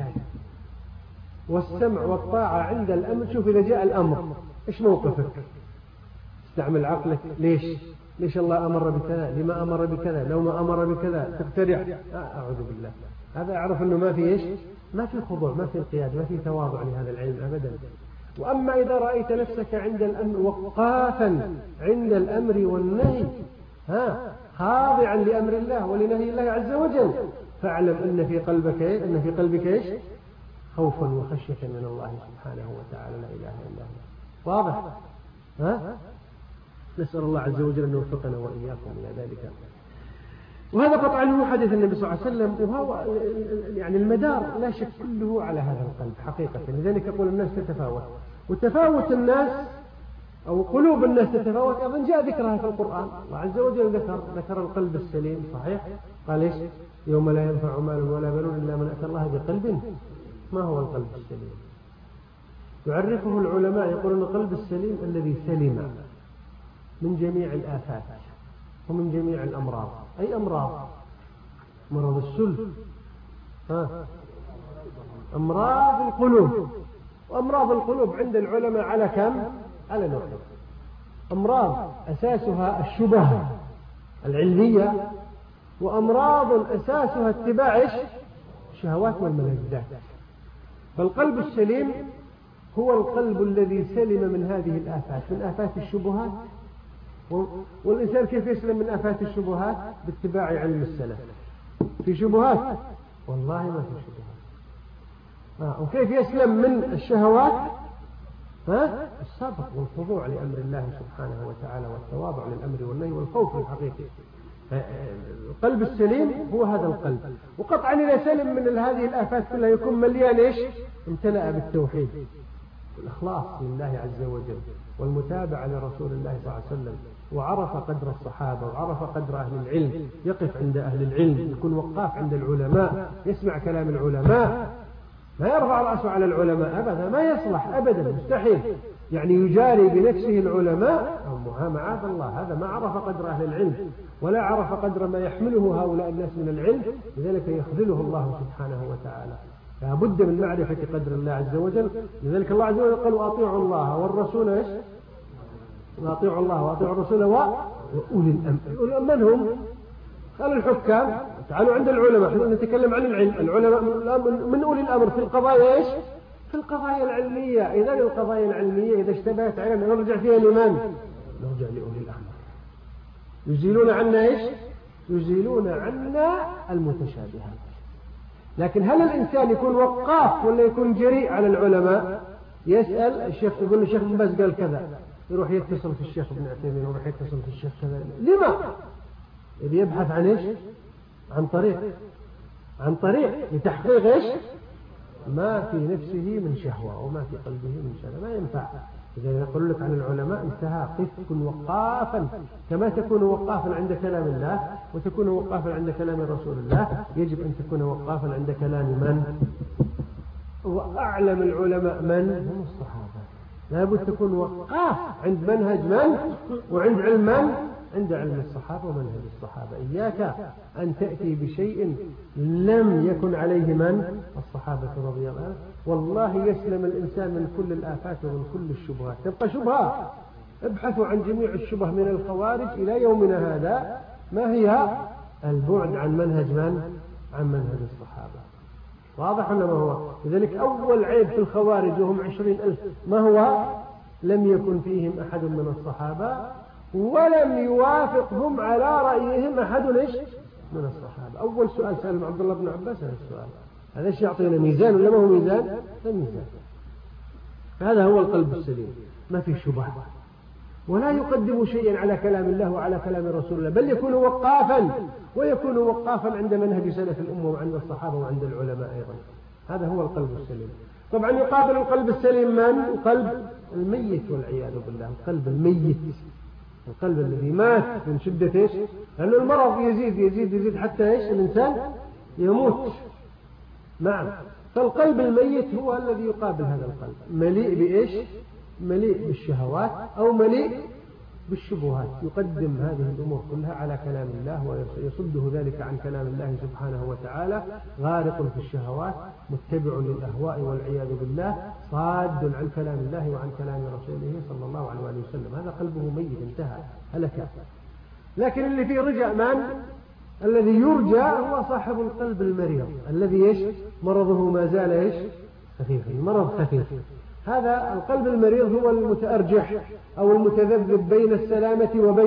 والسمع والطاعة عند الأمر. شوف إذا جاء الأمر إيش موقفك؟ استعمل عقلك. ليش الله أمر بكذا؟ لما أمر بكذا؟ لو ما أمر بكذا تقترح. أعوذ بالله. هذا أعرف أنه ما في إيش؟ ما في خضوع، ما في انقياد، ما في تواضع لهذا العلم أبدا. وأما إذا رأيت نفسك عند الأمر وقافا عند الأمر والنهي، خاضعا لأمر الله ولنهي الله عز وجل، فاعلم أن في قلبك إيش؟ خوفا وخشية من الله سبحانه وتعالى، لا إله إلا هو. واضح؟ نسأل الله عز وجل أن يوفقنا وإياكم إلى ذلك. وهذا قطعا هو حديث النبي صلى الله عليه وسلم، وهو يعني المدار لا شك كله على هذا القلب حقيقة. لذلك يقول الناس تتفاوت، وتفاوت الناس أو قلوب الناس تتفاوت أيضا جاء ذكرها في القرآن. الله عز وجل ذكر القلب السليم، صحيح؟ قال إيش؟ يوم لا ينفع مال ولا بنون إلا من أتى الله بقلب. ما هو القلب السليم؟ يعرفه العلماء، يقولون القلب السليم الذي سلم من جميع الآفات ومن جميع الأمراض. أي أمراض؟ مرض السل، أمراض القلوب. وأمراض القلوب عند العلماء على كم؟ على نوعين. أمراض أساسها الشبهة العلمية، وأمراض أساسها اتباع الشهوات والملذات. فالقلب السليم هو القلب الذي سلم من هذه الآفات، من آفات الشبهات. والإنسان كيف يسلم من آفات الشبهات؟ باتباع علم السلف. في شبهات؟ والله ما في شبهات. وكيف يسلم من الشهوات؟ الصبر والخضوع لأمر الله سبحانه وتعالى والتواضع للأمر والنهي والخوف الحقيقي. القلب السليم هو هذا القلب. وقطعا إذا سلم من هذه الآفات كلها يكون مليان إيش؟ امتلأ بالتوحيد والإخلاص لله عز وجل والمتابعة لرسول الله صلى الله عليه وسلم، وعرف قدر الصحابة وعرف قدر أهل العلم، يقف عند أهل العلم، يكون وقاف عند العلماء، يسمع كلام العلماء، ما يرفع رأسه على العلماء أبدا، ما يصلح أبدا، مستحيل. يعني يجاري بنفسه العلماء، معاذ الله، هذا ما عرف قدر أهل العلم ولا عرف قدر ما يحمله هؤلاء الناس من العلم، لذلك يخذله الله سبحانه وتعالى. لابد من معرفة قدر الله عز وجل. لذلك الله عز وجل قال وأطيعوا الله والرسول إيش؟ وأطيعوا الله وأطيعوا الرسول وأولي الأمر. من هم؟ قال الحكام. تعالوا عند العلماء، نتكلم عن العلم. العلماء من أولي الأمر في القضايا إيش؟ في القضايا العلمية. إذا القضايا العلمية إذا اشتبهت علينا نرجع فيها لمن؟ نرجع لأولي الأمر. يزيلون عنا إيش؟ يزيلون عنا المتشابهات. لكن هل الإنسان يكون وقاف ولا يكون جريء على العلماء؟ يسأل الشيخ، يقول الشيخ بن باز قال كذا، يروح يتصل في الشيخ ابن عثيمين، يروح يتصل في الشيخ كذا. لما؟ يبي يبحث عن إيش؟ عن طريق لتحقيق إيش؟ ما في نفسه من شهوة وما في قلبه من شهوة، ما ينفع. إذا يقول لك عن العلماء انتهى، قف كن وقافا كما تكون وقافا عند كلام الله وتكون وقافا عند كلام رسول الله، يجب أن تكون وقافا عند كلام من؟ وأعلم العلماء من؟ هم الصحابة. لابد تكون وقاف عند منهج من وعند علم من؟ عند علم الصحابة ومنهج الصحابة. إياك أن تأتي بشيء لم يكن عليه من؟ الصحابة رضي الله عنهم. والله يسلم الإنسان من كل الآفات ومن كل الشبهات. تبقى شبهة، ابحثوا عن جميع الشبه من الخوارج إلى يومنا هذا، ما هي؟ البعد عن منهج من؟ عن منهج الصحابة. واضح ولا ما هو؟ لذلك أول عيب في الخوارج وهم 20,000 ما هو؟ لم يكن فيهم أحد من الصحابة ولم يوافقهم على رأيهم أحد من الصحابة. أول سؤال سأل عبد الله بن عباس هذا السؤال، هذا الشيء يعطينا ميزان ولا ما هو ميزان؟ لا ميزان. هذا هو القلب السليم، ما في شبهة، ولا يقدم شيئا على كلام الله وعلى كلام رسول الله، بل يكون وقافا، ويكون وقافا عند منهج سلف الأمة وعند الصحابة وعند العلماء أيضا. هذا هو القلب السليم. طبعا يقابل القلب السليم من؟ القلب الميت والعياذ بالله، القلب الميت، القلب الذي مات من شدة إيش؟ لأن المرض يزيد يزيد يزيد حتى إيش؟ الإنسان يموت. نعم. فالقلب الميت هو الذي يقابل هذا القلب، مليء بإيش؟ مليء بالشهوات أو مليء بالشبهات. يقدم هذه الأمور كلها على كلام الله ويصده ذلك عن كلام الله سبحانه وتعالى، غارق في الشهوات، متبع للأهواء والعياذ بالله، صاد عن كلام الله وعن كلام رسوله صلى الله عليه وسلم. هذا قلبه ميت، انتهى، هلك. لكن اللي فيه رجع من؟ الذي يرجى هو صاحب القلب المريض الذي إيش؟ مرضه ما زال إيش؟ خفيف، المرض خفيف. هذا القلب المريض هو المتأرجح أو المتذبذب بين السلامة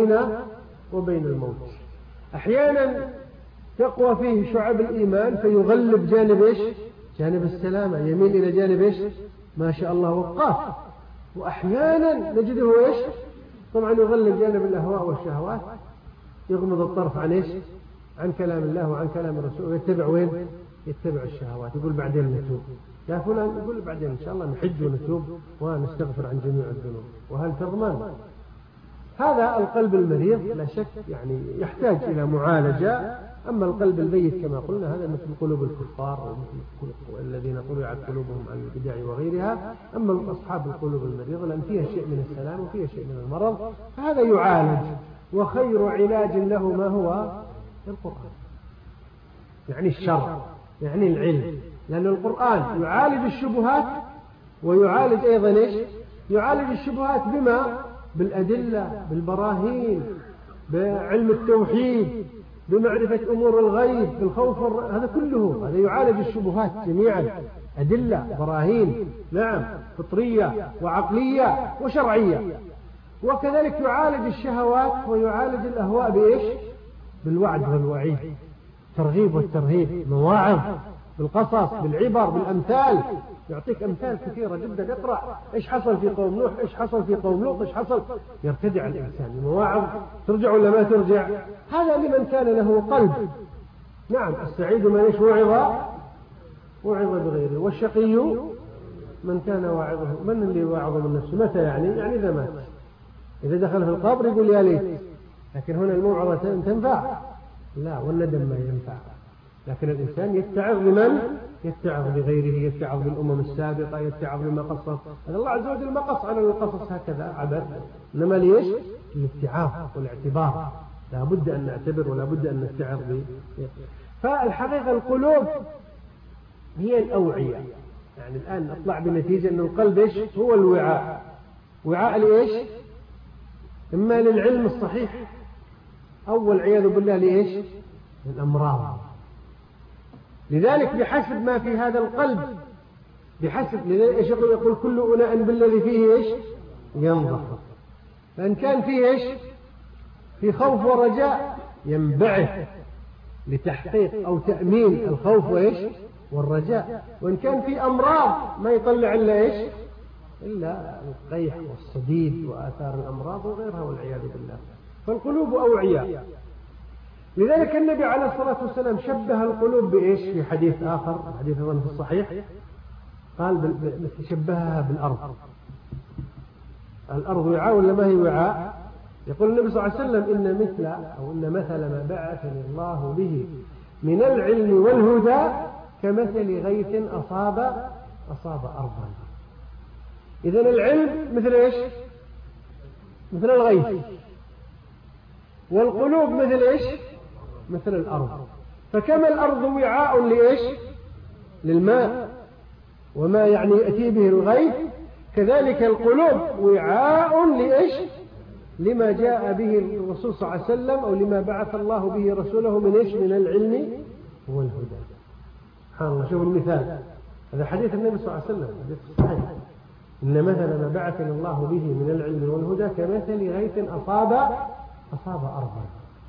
وبين الموت. أحيانا تقوى فيه شعب الإيمان فيغلب جانب إيش؟ جانب السلامة، يميل إلى جانب إيش؟ ما شاء الله وقاف. وأحيانا نجده إيش؟ طبعا يغلب جانب الأهواء والشهوات، يغمض الطرف عن إيش؟ عن كلام الله وعن كلام الرسول، ويتبع وين؟ يتبع الشهوات. يقول بعدين نتوب يا فلان، يقول بعدين إن شاء الله نحج ونتوب ونستغفر عن جميع الذنوب. وهل تضمن؟ هذا القلب المريض لا شك يعني يحتاج إلى معالجة. أما القلب الميت كما قلنا هذا مثل قلوب الكفار الذين طبعت قلوبهم عن البدع وغيرها. أما أصحاب القلوب المريضة لأن فيها شيء من السلام وفيها شيء من المرض، فهذا يعالج. وخير علاج له ما هو؟ القرآن، يعني الشرع، يعني العلم. لأن القرآن يعالج الشبهات ويعالج أيضا إيش؟ يعالج الشبهات بما؟ بالأدلة، بالبراهين، بعلم التوحيد، بمعرفة أمور الغيب، بالخوف هذا كله، هذا يعالج الشبهات جميعا، أدلة، براهين، نعم، فطرية وعقلية وشرعية. وكذلك يعالج الشهوات ويعالج الأهواء بإيش؟ بالوعد والوعيد، الترغيب والترهيب، مواعظ، بالقصص، بالعبر، بالأمثال. يعطيك أمثال كثيرة جدا. اقرأ إيش حصل في قوم نوح، إيش حصل في قوم لوط، إيش حصل. يرتدع الإنسان، المواعظ ترجع ولا ما ترجع؟ هذا لمن كان له قلب. نعم، السعيد من إيش؟ وعظ بغيره، والشقي من كان واعظه. من اللي واعظه من نفسه؟ متى يعني إذا مات، إذا دخل في القبر يقول يا ليت. لكن هنا الموعظة تنفع؟ لا، والندم ما ينفع. لكن الإنسان يتعظ بمن؟ يتعظ بغيره، يتعظ بالأمم السابقة، يتعظ بما قصص. هذا الله عز وجل ما قص على القصص هكذا عبث، إنما ليش؟ الاتعاظ والاعتبار. لا بد أن نعتبر ولا بد أن نتعظ به. فالحقيقة القلوب هي الأوعية. يعني الآن أطلع بنتيجة أن القلب إيش؟ هو الوعاء. وعاء لإيش؟ إما للعلم الصحيح أو والعياذ بالله لإيش؟ الأمراض. لذلك بحسب ما في هذا القلب، بحسب لذلك يقول كل أناء بالذي فيه إيش؟ ينضح. فإن كان فيه إيش؟ في خوف ورجاء ينبعث لتحقيق أو تأمين الخوف وإيش؟ والرجاء. وإن كان في أمراض ما يطلع إلا إيش؟ إلا القيح والصديد وآثار الأمراض وغيرها والعياذ بالله. فالقلوب أوعية. لذلك النبي عليه الصلاة والسلام شبه القلوب بإيش؟ في حديث آخر، حديث في الصحيح، قال شبهها بالأرض. الأرض وعاء ولا ما هي وعاء؟ يقول النبي صلى الله عليه وسلم إن مثل ما بعثني الله به من العلم والهدى كمثل غيث أصاب أرضا. إذن العلم مثل إيش؟ مثل الغيث. والقلوب مثل إيش؟ مثل الأرض. فكما الأرض وعاء لإيش؟ للماء وما يأتي به الغيث، كذلك القلوب وعاء لإيش؟ لما جاء به الرسول صلى الله عليه وسلم أو لما بعث الله به رسوله من إيش؟ من العلم والهدى. سبحان الله. شوفوا المثال، هذا حديث النبي صلى الله عليه وسلم، حديث صحيح. إن مثل ما بعثني الله به من العلم والهدى كمثل غيث أصاب أرضا.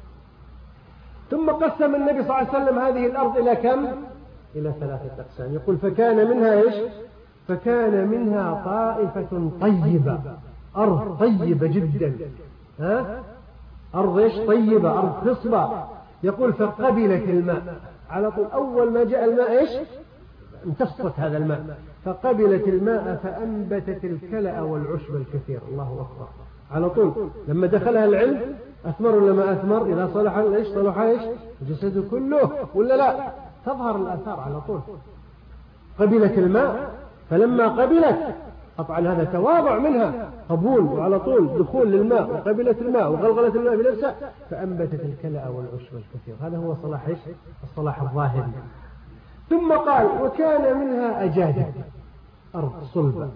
ثم قسم النبي صلى الله عليه وسلم هذه الأرض إلى كم؟ إلى 3 أقسام. يقول فكان منها إيش؟ فكان منها طائفة طيبة، أرض طيبة جدا، أرض إيش؟ طيبة، أرض خصبة. يقول فقبلت الماء على طول. أول ما جاء الماء إيش؟ امتصت هذا الماء، فقبلت الماء فأنبتت الكلأ والعشب الكثير. الله أكبر. على طول لما دخلها العلم أثمر ولا ما أثمر؟ إذا صلح إيش؟ صلح إيش؟ الجسد كله ولا لا؟ تظهر الآثار على طول. قبلت الماء، فلما قبلت طبعا هذا تواضع منها، قبول وعلى طول دخول للماء، وقبلت الماء وغلغلت الماء بنفسها فأنبتت الكلأ والعشب الكثير. هذا هو صلاح إيش؟ الصلاح الظاهري. ثم قال وكان منها أجادب، أرض صلبة،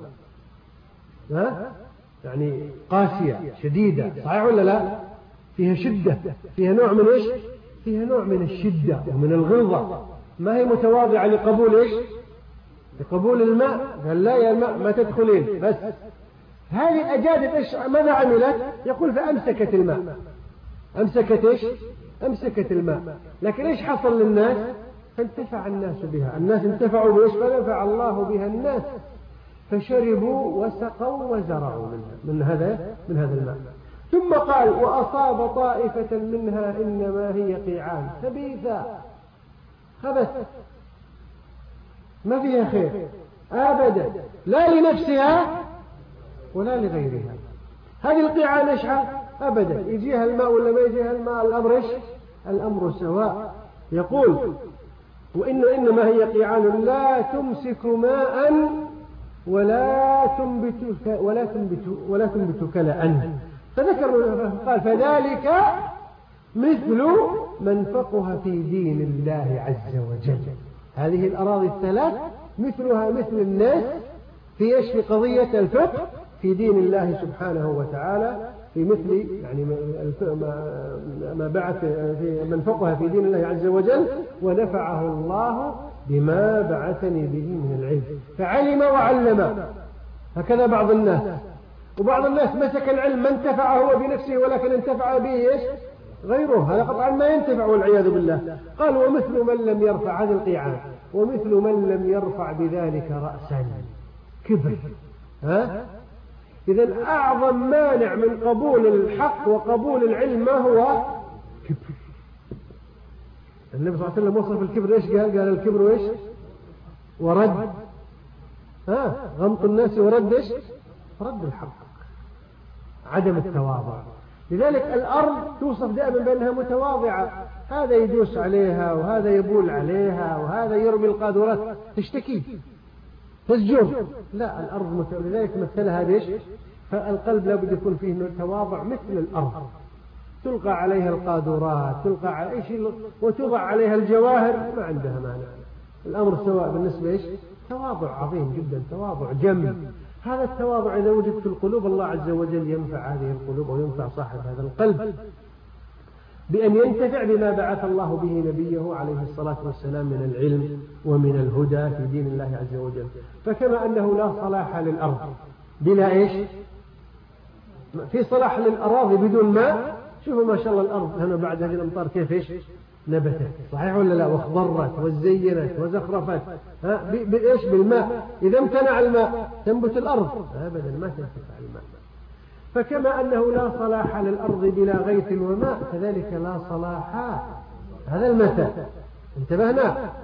يعني قاسية شديدة، صحيح ولا لا؟ فيها شدة، فيها نوع من إيش؟ فيها نوع من الشدة ومن الغلظة، ما هي متواضعة لقبول إيش؟ لقبول الماء. قال لا يا الماء ما تدخلين. بس هذه الأجادب إيش ماذا عملت؟ يقول فأمسكت الماء. أمسكت إيش؟ أمسكت الماء. لكن إيش حصل للناس؟ فانتفع الناس بها. الناس انتفعوا بإيش؟ فنفع الله بها الناس، فشربوا وسقوا وزرعوا من هذا الماء. ثم قال وأصاب طائفة منها إنما هي قيعان خبيثة، خبث ما فيها خير أبدا، لا لنفسها ولا لغيرها. هذه القيعان إيش أبدا، يجيها الماء ولا ما يجيها الماء، الأمر إيش؟ الأمر سواء. يقول إنما هي قيعان لا تمسك ماء ولا تنبت كلأ. فذكر قال فذلك مثل من فقه في دين الله عز وجل. هذه الأراضي الثلاث مثلها مثل الناس في إيش؟ في قضية الفقه في دين الله سبحانه وتعالى، في مثل يعني ما بعث في من فقه في دين الله عز وجل ونفعه الله بما بعثني به من العلم فعلم وعلم. هكذا بعض الناس، وبعض الناس مسك العلم ما انتفع هو بنفسه ولكن انتفع به إيش؟ غيره، هذا قطعا ما ينتفع والعياذ بالله. قال ومثل من لم يرفع هذه القيعان، ومثل من لم يرفع بذلك رأسا كبر. إذن أعظم مانع من قبول الحق وقبول العلم ما هو؟ كبر. النبي صلى الله عليه وسلم وصف الكبر إيش قال الكبر إيش؟ ورد غمط الناس ورد إيش؟ رد الحق، عدم التواضع. لذلك الأرض توصف دائما بأنها متواضعة، هذا يدوس عليها وهذا يبول عليها وهذا يرمي القاذورات تشتكي تسجر. لا، الأرض لذلك مثلها بإيش؟ فالقلب لابد يكون فيه تواضع مثل الأرض، تلقى عليها القاذورات، تلقى على أي شيء وتوضع عليها الجواهر ما عندها مانع، الأمر سواء بالنسبة إيش؟ تواضع عظيم جدا، تواضع جم. هذا التواضع إذا وجد في القلوب الله عز وجل ينفع هذه القلوب وينفع صاحب هذا القلب بأن ينتفع بما بعث الله به نبيه عليه الصلاة والسلام من العلم ومن الهدى في دين الله عز وجل. فكما أنه لا صلاح للأرض بلا إيش؟ في صلاح للأراضي بدون ماء. شوفوا ما شاء الله الأرض هنا بعد هذه الأمطار كيف إيش؟ نبتت، صحيح ولا لا؟ واخضرت وزينت وزخرفت بإيش؟ بالماء. إذا امتنع الماء تنبت الأرض أبدا، ما تنتفع الماء. فكما أنه لا صلاح للأرض بلا غيث وماء كذلك لا صلاح، هذا المثل انتبهنا.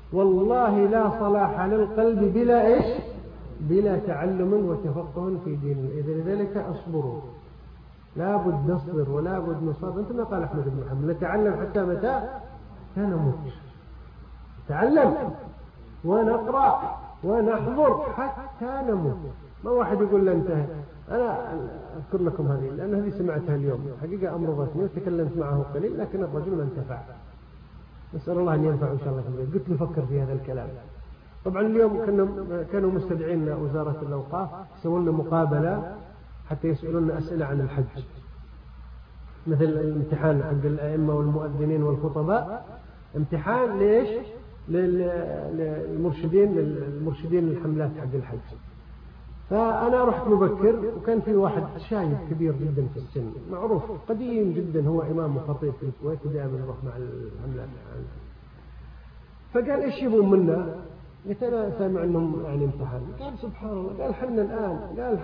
والله لا صلاح للقلب بلا إيش؟ بلا تعلم وتفقه في دين. لذلك أصبروا، لا بد نصبر ولا بد نصبر. مثل ما قال أحمد بن حنبل: نتعلم حتى متى؟ نموت. نتعلم ونقرأ ونحضر حتى نموت. ما واحد يقول لا انتهى. أنا أذكر لكم هذه لأن هذه سمعتها اليوم، حقيقة أمرضتني وتكلمت معه قليل، لكن الرجل ما انتفع. نسأل الله أن ينفع إن شاء الله. قلت نفكر في هذا الكلام. طبعا اليوم كانوا مستدعين وزارة الأوقاف يسوون لنا مقابلة حتى يسألون أسئلة عن الحج، مثل الامتحان حق الأئمة والمؤذنين والخطباء، امتحان ليش؟ للمرشدين الحملات حق الحج. فأنا رحت مبكر، وكان في واحد شايب كبير جدا في السن، معروف قديم جدا، هو إمام وخطيب في الكويت ودائما يروح مع الحملات. فقال: إيش يبون منا؟ قلت: أنا سامع أنهم يعني امتحان. قال: سبحان الله. قال: حنا الآن،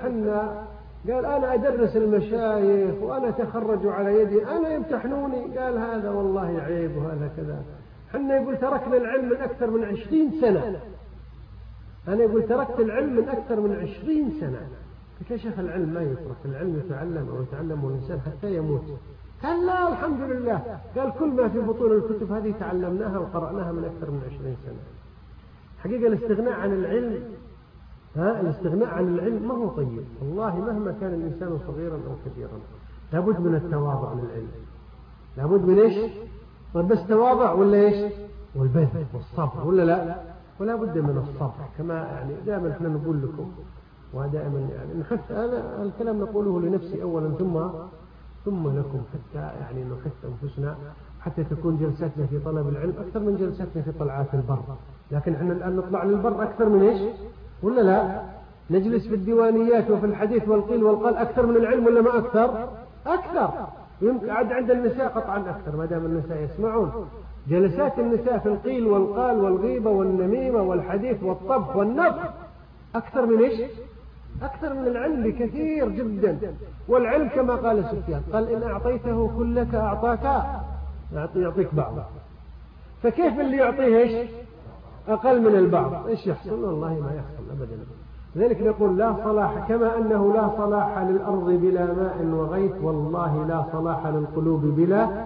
قال أنا أدرس المشايخ وأنا تخرجوا على يدي، أنا يمتحنوني. قال: هذا والله عيب وهذا كذا. حنا يقول تركنا العلم من أكثر من 20 سنة. أنا يقول تركت العلم من أكثر من 20 سنة. قلت: يا شيخ العلم ما يترك، العلم يتعلم أو يتعلمه الإنسان حتى يموت. قال: لا الحمد لله. قال: كل ما في بطون الكتب هذه تعلمناها وقرأناها من أكثر من 20 سنة. حقيقة الاستغناء عن العلم، الاستغناء عن العلم ما هو طيب والله، مهما كان الإنسان صغيرا أو كبيرا. لابد من التواضع للعلم، لابد من إيش؟ طيب بس تواضع ولا إيش؟ والبذل والصبر ولا لا؟ ولا بد من الصبر. كما يعني دائما احنا نقول لكم، ودائما يعني نحث، هذا الكلام نقوله لنفسي أولا ثم لكم، حتى يعني نحث أنفسنا، حتى تكون جلساتنا في طلب العلم أكثر من جلساتنا في طلعات البر. لكن احنا الآن نطلع للبر أكثر من إيش؟ ولا لا؟ نجلس في الديوانيات وفي الحديث والقيل والقال أكثر من العلم ولا ما أكثر؟ أكثر. يمكن عند النساء قطعا أكثر، ما دام النساء يسمعون. جلسات النساء في القيل والقال والغيبة والنميمة والحديث والطبخ والنفخ أكثر من إيش؟ أكثر من العلم بكثير جدا. والعلم كما قال سفيان، قال: إن أعطيته كلك أعطاك، يعطيك بعض. فكيف اللي يعطيه إيش؟ أقل من البعض، إيش يحصل؟ والله ما يحصل أبدا. لذلك نقول: لا صلاح، كما أنه لا صلاح للأرض بلا ماء وغيث، والله لا صلاح للقلوب بلا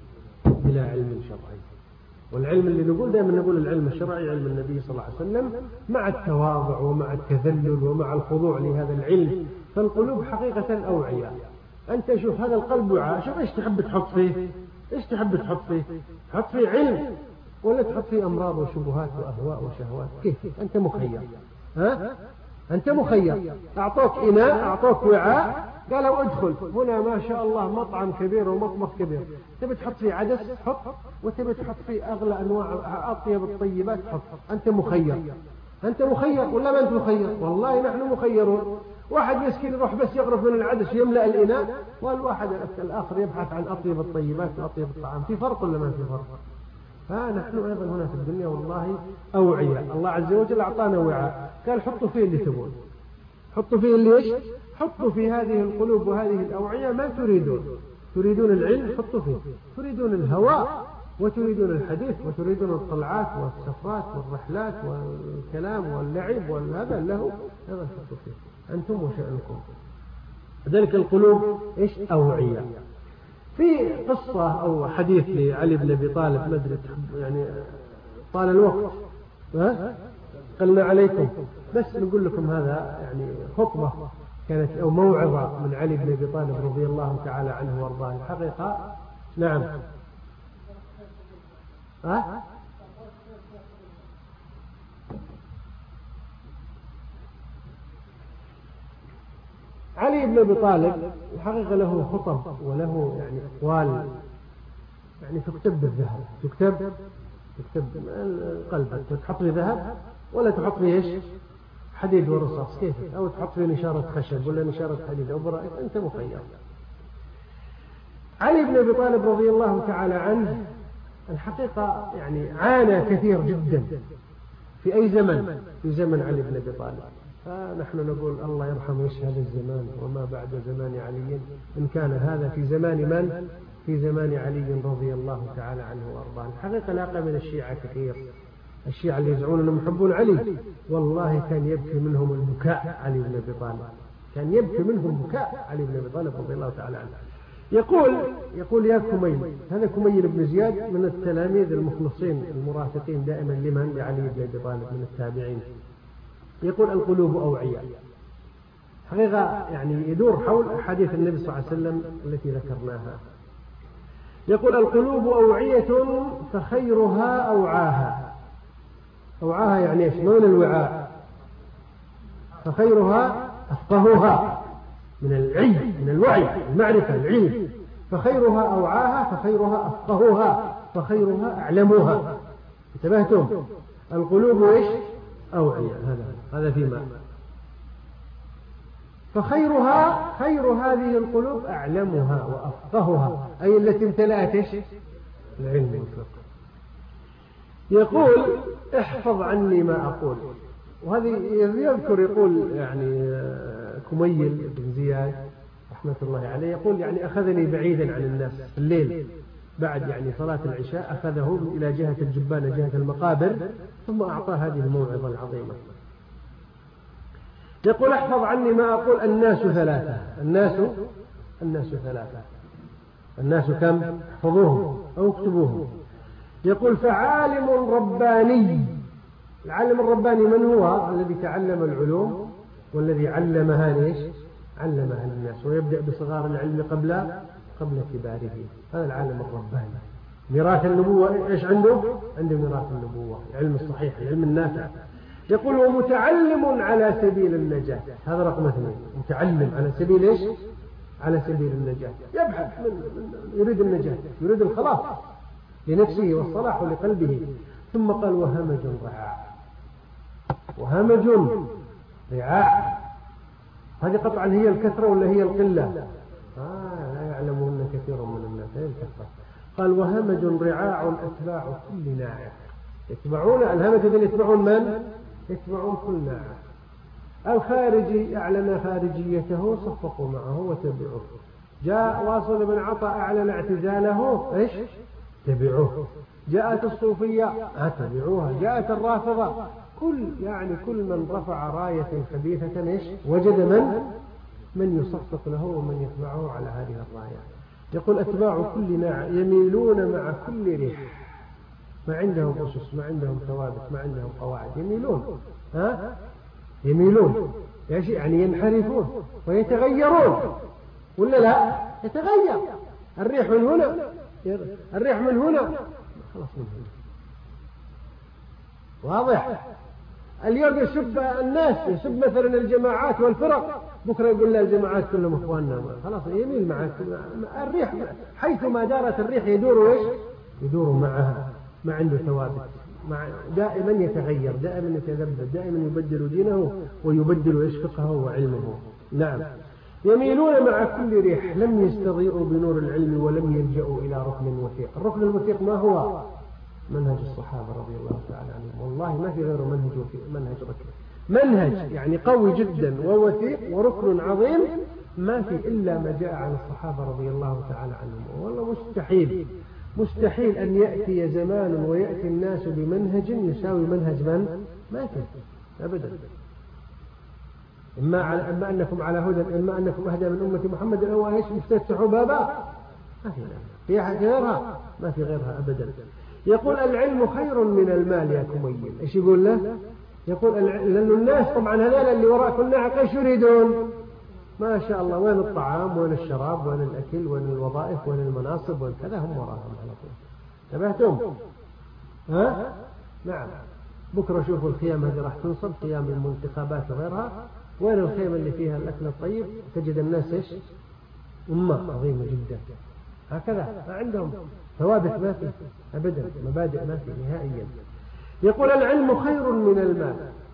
علم شرعي. والعلم اللي نقول دائما نقول العلم الشرعي علم النبي صلى الله عليه وسلم، مع التواضع ومع التذلل ومع الخضوع لهذا العلم. فالقلوب حقيقة أوعية. أنت شوف هذا القلب وعاء، شوف إيش تحب تحط فيه، إيش تحب تحط فيه؟ تحط فيه علم ولا تحط فيه أمراض وشبهات وأهواء وشهوات؟ كيف؟ أنت مخير. أنت مخير. أعطوك إناء، أعطوك وعاء، قالوا ادخل هنا ما شاء الله مطعم كبير ومطبخ كبير، تبي تحط فيه عدس حط، وتبي تحط فيه أغلى أنواع أطيب الطيبات حط. أنت مخير. أنت مخير ولا ما أنت مخير؟ والله نحن مخيرون. واحد مسكين يروح بس يغرف من العدس يملأ الإناء، والواحد الآخر يبحث عن أطيب الطيبات وأطيب الطعام. في فرق ولا ما في فرق؟ فنحن أيضا هنا في الدنيا والله أوعية. الله عز وجل أعطانا وعاء، قال حطوا فيه اللي تبون، حطوا فيه اللي إيش؟ حطوا في هذه القلوب وهذه الأوعية ما تريدون. تريدون العلم حطوا فيه، تريدون الهواء وتريدون الحديث وتريدون الطلعات والسفرات والرحلات والكلام واللعب والهذا له، هذا حطوا فيه أنتم وشأنكم. ذلك القلوب إيش؟ أوعية. في قصة أو حديث لعلي بن أبي طالب، ما أدري يعني طال الوقت قلنا عليكم، بس نقول لكم هذا يعني خطبة كانت أو موعظة من علي بن أبي طالب رضي الله تعالى عنه وارضاه. الحقيقة نعم. علي بن أبي طالب الحقيقة له خطب وله يعني أقوال يعني تكتب بالذهب، تكتب قلبك، تحط لي ذهب ولا تحط لي إيش؟ حديد ورصاص، كيف؟ أو تحط لي نشارة خشب ولا نشارة حديد أو برائك، أنت مخير. علي بن أبي طالب رضي الله تعالى عنه الحقيقة يعني عانى كثير جدا في أي زمن؟ في زمن علي بن أبي طالب. فنحن نقول الله يرحم هذا الزمان وما بعد زمان علي، إن كان هذا في زمان من؟ في زمان علي رضي الله تعالى عنه وأرضاه. الحقيقة لاقى من الشيعة كثير، الشيعة اللي يزعمون أنهم يحبون علي والله كان يبكي منهم البكاء علي بن أبي طالب، كان يبكي منهم بكاء علي بن أبي طالب رضي الله تعالى عنه. يقول يا كميل، هذا كميل بن زياد من التلاميذ المخلصين المرافقين دائما لمن؟ لعلي بن أبي طالب من التابعين. يقول القلوب أوعية، حقيقة يعني يدور حول أحاديث النبي صلى الله عليه وسلم التي ذكرناها. يقول القلوب أوعية فخيرها أوعاها. أوعاها يعني إيش؟ من الوعاء، فخيرها أفقهها، من العلم، من الوعي، المعرفة، العلم. فخيرها أوعاها، فخيرها أفقهها، فخيرها أعلمها. انتبهتم؟ القلوب إيش؟ أوعية، هذا فيما. فخيرها، خير هذه القلوب أعلمها وأفقهها، أي التي امتلأت إيش؟ العلم والفقه. يقول احفظ عني ما أقول. وهذه يذكر يقول يعني كميل بن زياد رحمة الله عليه، يقول يعني أخذني بعيدا عن الناس في الليل بعد يعني صلاة العشاء، أخذه إلى جهة الجبانة جهة المقابر، ثم أعطاه هذه الموعظة العظيمة. يقول احفظ عني ما أقول. الناس ثلاثة. الناس ثلاثة. الناس كم؟ احفظوهم أو اكتبوهم. يقول فعالم رباني. العالم الرباني من هو؟ الذي تعلم العلوم والذي علمها ليش؟ علمها للناس، ويبدأ بصغار العلم قبل كباره. هذا العالم الرباني. ميراث النبوة إيش عنده؟ عنده ميراث النبوة، العلم الصحيح، العلم النافع. يقول ومتعلم على سبيل النجاة. هذا رقم 2. متعلم على سبيل إيش؟ على سبيل النجاة، يبحث يريد النجاة، يريد الخلاص لنفسه والصلاح لقلبه. ثم قال وهمج رعاع. وهمج رعاع، هذه قطعا هي الكثرة ولا هي القلة؟ لا يعلمون كثير من الناس، هي الكثرة. قال وهمج رعاع أتباع كل ناعق. يتبعون الهمج الذين يتبعون من؟ يتبعون كل ناعق. الخارجي أعلن خارجيته صفقوا معه وتبعوه. جاء واصل بن عطاء أعلن اعتزاله إيش؟ تبعوه. جاءت الصوفية تبعوها. جاءت الرافضة. كل من رفع راية خبيثة إيش؟ وجد من يصفق له ومن يتبعه على هذه الراية. يقول أتباع كل ناع يميلون مع كل ريح. ما عندهم أسس، ما عندهم ثوابت، ما عندهم قواعد، يميلون يعني ينحرفون ويتغيرون، ولا لا؟ يتغير الريح من هنا، الريح من هنا، خلاص من هنا. واضح؟ اليوم يسب الناس، يسب مثلا الجماعات والفرق، بكرة يقول لا الجماعات كلهم اخواننا، خلاص يميل معك. الريح حيثما دارت الريح يدور ايش؟ يدور معها، ما عنده ثوابت، دائما يتغير، دائما يتذبذب، دائما يبدل دينه ويبدل ايش؟ فقهه وعلمه. نعم. يميلون مع كل ريح، لم يستضيئوا بنور العلم ولم يلجأوا إلى ركن وثيق. الركن الوثيق ما هو؟ منهج الصحابة رضي الله تعالى عنهم. والله ما في غيره منهج ركن، منهج يعني قوي جدا ووثيق وركن عظيم، ما في إلا ما جاء عن الصحابة رضي الله تعالى عنهم. والله مستحيل أن يأتي زمان ويأتي الناس بمنهج يساوي منهج من؟ ما في أبدا. إما أنكم على هدى، إما أنكم أهدى من أمة محمد، أو إيش مفتتحوا بابا، ما في أحد غيرها، ما في غيرها أبدا. يقول العلم خير من المال يا كميل. إيش يقول له؟ يقول لأن الناس طبعا هذول اللي وراء كل ناعق إيش يريدون؟ ما شاء الله، وين الطعام، وين الشراب، وين الأكل، وين الوظائف، وين المناصب، وين كذا، هم وراهم على طول. انتبهتم؟ نعم. بكرة شوفوا الخيام هذه راح تنصب، خيام المنتخبات وغيرها، وين الخيمة اللي فيها الأكل الطيب؟ تجد الناس إيش؟ أمة عظيمة جدا. هكذا ما عندهم ثوابت، ما في أبدا، مبادئ ما في نهائيا. يقول العلم خير من المال.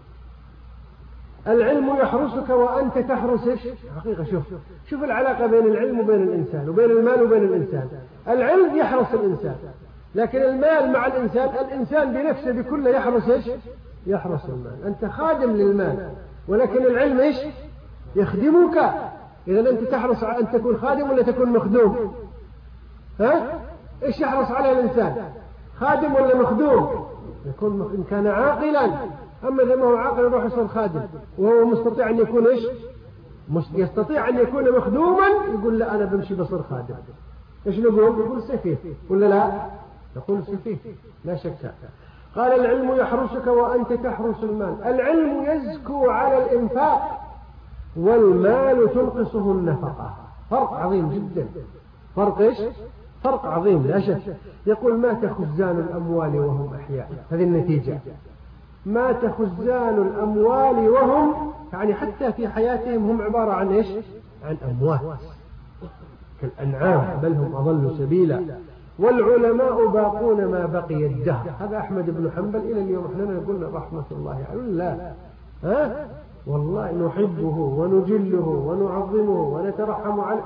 العلم يحرسك وأنت تحرس إيش؟ حقيقة شوف العلاقة بين العلم وبين الإنسان، وبين المال وبين الإنسان. العلم يحرس الإنسان، لكن المال مع الإنسان بنفسه بكله يحرس إيش؟ يحرس المال. أنت خادم للمال، ولكن العلم إيش؟ يخدمك. إذا أنت تحرص على أن تكون خادم ولا تكون مخدوم؟ إيش يحرص عليه الإنسان؟ خادم ولا مخدوم؟ يكون إن كان عاقلا. أما إذا ما هو عاقل يروح يصير خادم وهو مستطيع أن يكون إيش؟ يستطيع أن يكون مخدوما، يقول لا أنا بمشي بصير خادم. إيش نقول سفيه ولا لا؟ نقول سفيه لا شك. قال العلم يحرسك وأنت تحرس المال. العلم يزكو على الإنفاق والمال تنقصه النفقة. فرق عظيم جدا. فرق إيش؟ فرق عظيم لا شك. يقول مات خزان الأموال وهم أحياء. هذه النتيجة. مات خزان الأموال وهم يعني حتى في حياتهم هم عبارة عن إيش؟ عن أموات كالأنعام، بل هم أضل سبيلا. والعلماء باقون ما بقي الدهر. هذا أحمد بن حنبل إلى اليوم احنا نقول رحمة الله عليه. لا والله نحبه ونجله ونعظمه ونترحم عليه.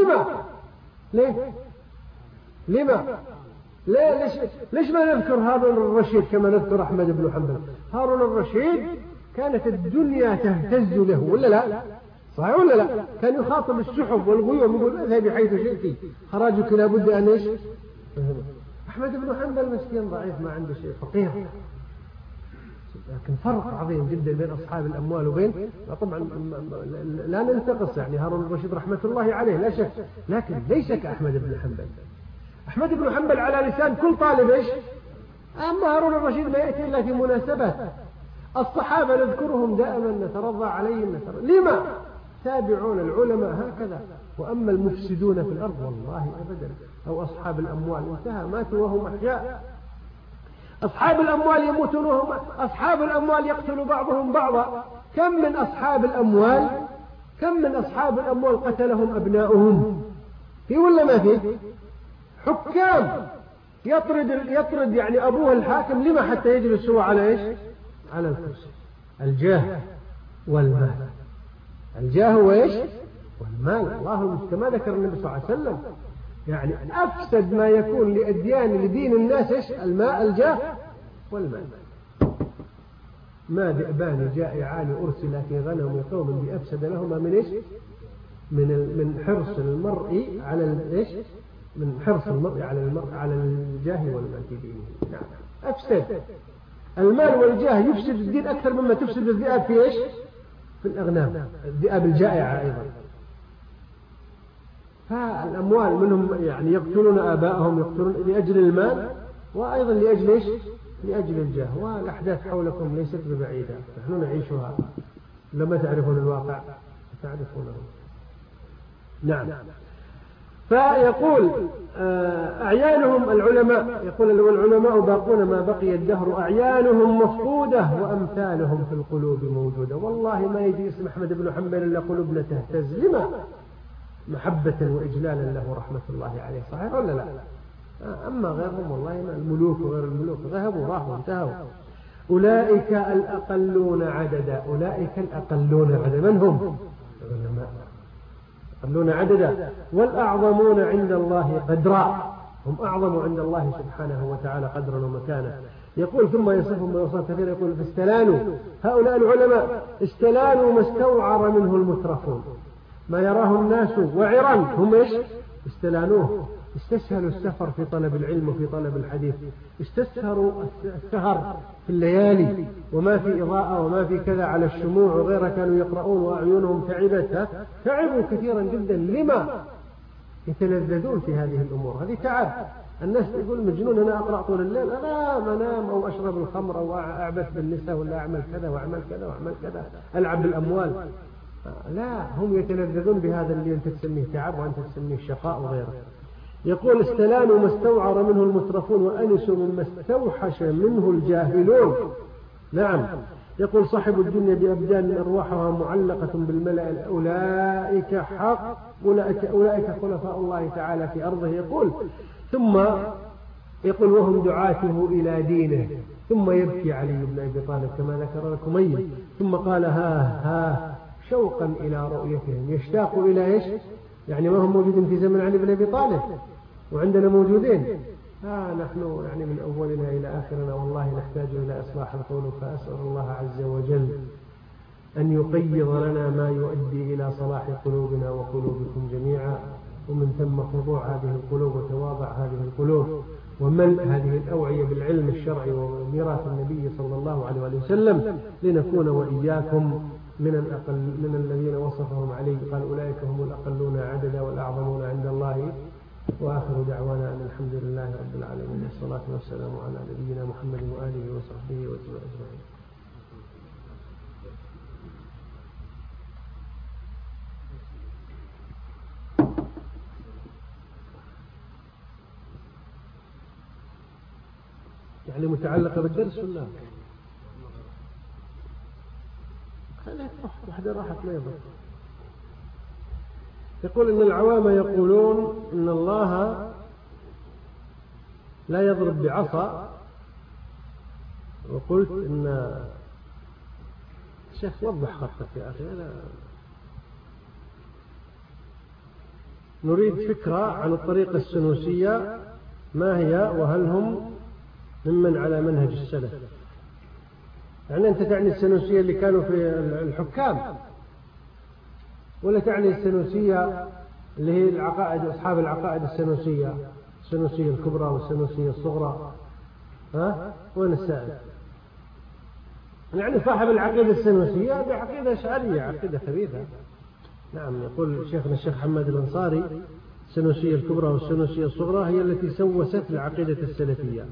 لما ليش ما نذكر هارون الرشيد كما نذكر أحمد بن حنبل؟ هارون الرشيد كانت الدنيا تهتز له ولا لا؟ صحيح ولا لا؟ كان يخاطب السحب والغيوم يقول اذهبي حيث شئتي خراجك لابد أن إيش؟ أحمد بن حنبل مسكين ضعيف ما عنده شيء، فقير. لكن فرق عظيم جدا بين أصحاب الأموال وبين طبعا لا ننتقص يعني هارون الرشيد رحمة الله عليه لا شك، لكن ليس كأحمد بن حنبل. أحمد بن حنبل على لسان كل طالب إيش؟ أما هارون الرشيد ما يأتي إلا في مناسبات. الصحابة نذكرهم دائما نترضى عليهم لما؟ تابعون العلماء هكذا. وأما المفسدون في الأرض والله أبدا، أو أصحاب الأموال انتهى ماتوا وهم أحياء. أصحاب الأموال يموتون وهم أصحاب الأموال يقتل بعضهم بعضا. كم من أصحاب الأموال قتلهم أبناؤهم؟ في ولا ما في؟ حكام يطرد يعني أبوه الحاكم لما؟ حتى يجلس هو على إيش؟ على الكرسي. الجاه والمال. الجاه وإيش؟ والمال. الله كما ذكر النبي صلى الله عليه وسلم يعني أفسد ما يكون لأديان لدين الناس إيش؟ الماء الجاه والمال. ما ذئبان جائعان أرسل في غنم قوم بأفسد لهما من إيش؟ من حرص المرء على إيش؟ من حرص المرء على الجاه والمال في دينه. نعم أفسد المال والجاه يفسد الدين أكثر مما تفسد الذئاب في إيش؟ في الأغنام، الذئاب الجائعة أيضا. فالأموال منهم يعني يقتلون آباءهم يقتلون لأجل المال وأيضا لأجل إيش؟ لأجل الجاه. والأحداث حولكم ليست ببعيدة، نحن نعيشها. لما تعرفون الواقع تعرفونه. نعم. فيقول أعيانهم العلماء، يقول والعلماء باقون ما بقي الدهر، أعيانهم مفقودة وأمثالهم في القلوب موجودة. والله ما يجي اسم أحمد بن حنبل إلا قلوبنا تهتز. لما؟ محبة وإجلالا له رحمة الله عليه. صحيح ولا لا؟ أما غيرهم والله ما الملوك وغير الملوك ذهبوا راحوا انتهوا. أولئك الأقلون عددا. أولئك الأقلون عددا من هم؟ العلماء. الأقلون عددا والأعظمون عند الله قدرا. هم أعظم عند الله سبحانه وتعالى قدرا ومكانا. يقول ثم يصفهم بوصف كثير يقول فاستلانوا. هؤلاء العلماء استلانوا ما استوعر منه المترفون، ما يراه الناس وعرا هم إيش؟ استلانوه. استسهلوا السفر في طلب العلم وفي طلب الحديث، استسهروا السهر في الليالي وما في إضاءة وما في كذا على الشموع وغيرها، كانوا يقرؤون وأعينهم تعبت. تعبوا كثيرا جدا. لما؟ يتلذذون في هذه الأمور. هذه تعب. الناس يقول مجنون أنا أقرأ طول الليل، أنا منام أو أشرب الخمر أو أعبث بالنساء ولا أعمل كذا وأعمل كذا وأعمل كذا ألعب بالأموال. لا، هم يتلذذون بهذا اللي أنت تسميه تعب وأنت تسميه شقاء وغيره. يقول استلانوا ما استوعر منه المترفون وأنسوا مما استوحش منه الجاهلون. نعم. يقول صاحب الدنيا بأبدان أرواحها معلقة بالملأ. أولئك حق أولئك خلفاء الله تعالى في أرضه. يقول ثم يقول وهم دعاته إلى دينه. ثم يبكي علي بن أبي طالب كما ذكر الكمي. ثم قال ها شوقا إلى رؤيتهم. يشتاق إلى إيش؟ يعني ما هم موجودين في زمن علي بن أبي طالب وعندنا موجودين. نحن يعني من أولنا إلى آخرنا والله نحتاج إلى إصلاح القلوب. فأسأل الله عز وجل أن يقيض لنا ما يؤدي إلى صلاح قلوبنا وقلوبكم جميعا. ومن ثم خضوع هذه القلوب وتواضع هذه القلوب وملء هذه الأوعية بالعلم الشرعي وميراث النبي صلى الله عليه وسلم، لنكون وإياكم من الذين وصفهم عليه قال أولئك هم الأقلون عددا والأعظمون عند الله. وآخر دعوانا أن الحمد لله رب العالمين، والصلاة والسلام على نبينا محمد وآله وصحبه أجمعين. يعني متعلقة بالدرس ولا؟ خليها واحدة راحت ما يضر. يقول إن العوام يقولون إن الله لا يضرب بعصا، وقلت إن الشيخ وضح خطك يا أخي. نريد فكرة عن الطريقة السنوسية ما هي، وهل هم ممن على منهج السلف؟ يعني أنت تعني السنوسية اللي كانوا في الحكام، ولا تعني السنوسية اللي هي العقائد أصحاب العقائد السنوسية الكبرى والسنوسية الصغرى؟ ها؟ وين السائل؟ يعني صاحب العقيدة السنوسية بعقيدة أشعرية، عقيدة خبيثة. نعم، يقول شيخنا الشيخ حماد الأنصاري السنوسية الكبرى والسنوسية الصغرى هي التي سوست العقيدة السلفية.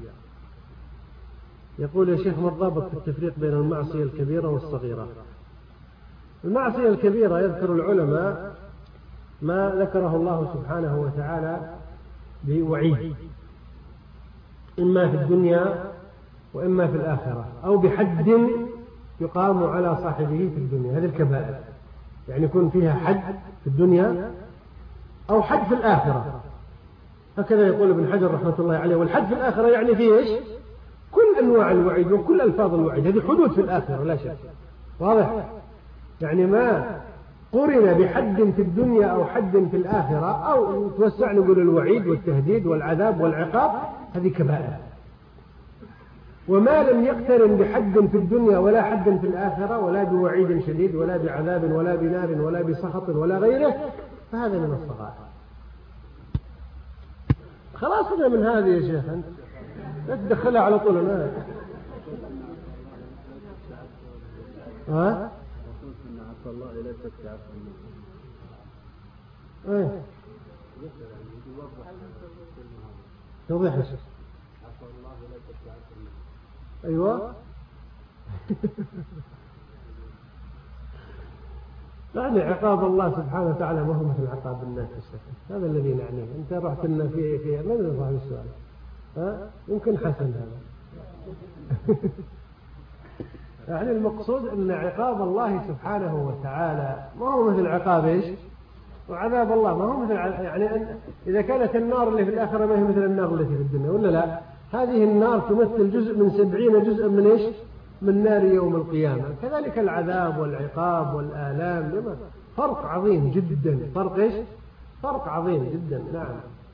يقول يا شيخ ما الضابط في التفريق بين المعصية الكبيرة والصغيرة؟ المعصية الكبيرة يذكر العلماء ما ذكره الله سبحانه وتعالى بوعيد، إما في الدنيا وإما في الآخرة، أو بحد يقام على صاحبه في الدنيا. هذه الكبائر يعني يكون فيها حد في الدنيا أو حد في الآخرة، هكذا يقول ابن حجر رحمة الله عليه. والحد في الآخرة يعني فيه إيش؟ كل أنواع الوعيد وكل ألفاظ الوعيد، هذه حدود في الآخرة لا شك. واضح؟ يعني ما قرن بحد في الدنيا أو حد في الآخرة، أو توسع نقول الوعيد والتهديد والعذاب والعقاب، هذه كبائر. وما لم يقترن بحد في الدنيا ولا حد في الآخرة، ولا بوعيد شديد ولا بعذاب ولا بنار ولا بسخط ولا غيره، فهذا من الصغائر. خلاص أنا من هذه يا شيخ، أنت لا تدخلها على طول. أنا ها؟ الله لا تتعب ايه توضيح يا شيخ. ايوه يعني عقاب الله سبحانه وتعالى ما هو مثل عقاب الناس، هذا الذي نعنيه. انت رحت لنا في من صاحب السؤال؟ ها يمكن حسن هذا. يعني المقصود أن عقاب الله سبحانه وتعالى ما هو مثل عقاب إيش؟ وعذاب الله ما هو مثل يعني إذا كانت النار اللي في الآخرة ما هي مثل النار التي في الدنيا ولا لا؟ هذه النار تمثل جزء من 70 جزءا من إيش؟ من نار يوم القيامة. كذلك العذاب والعقاب والآلام فرق عظيم جدا. فرق إيش؟ فرق عظيم جدا. نعم.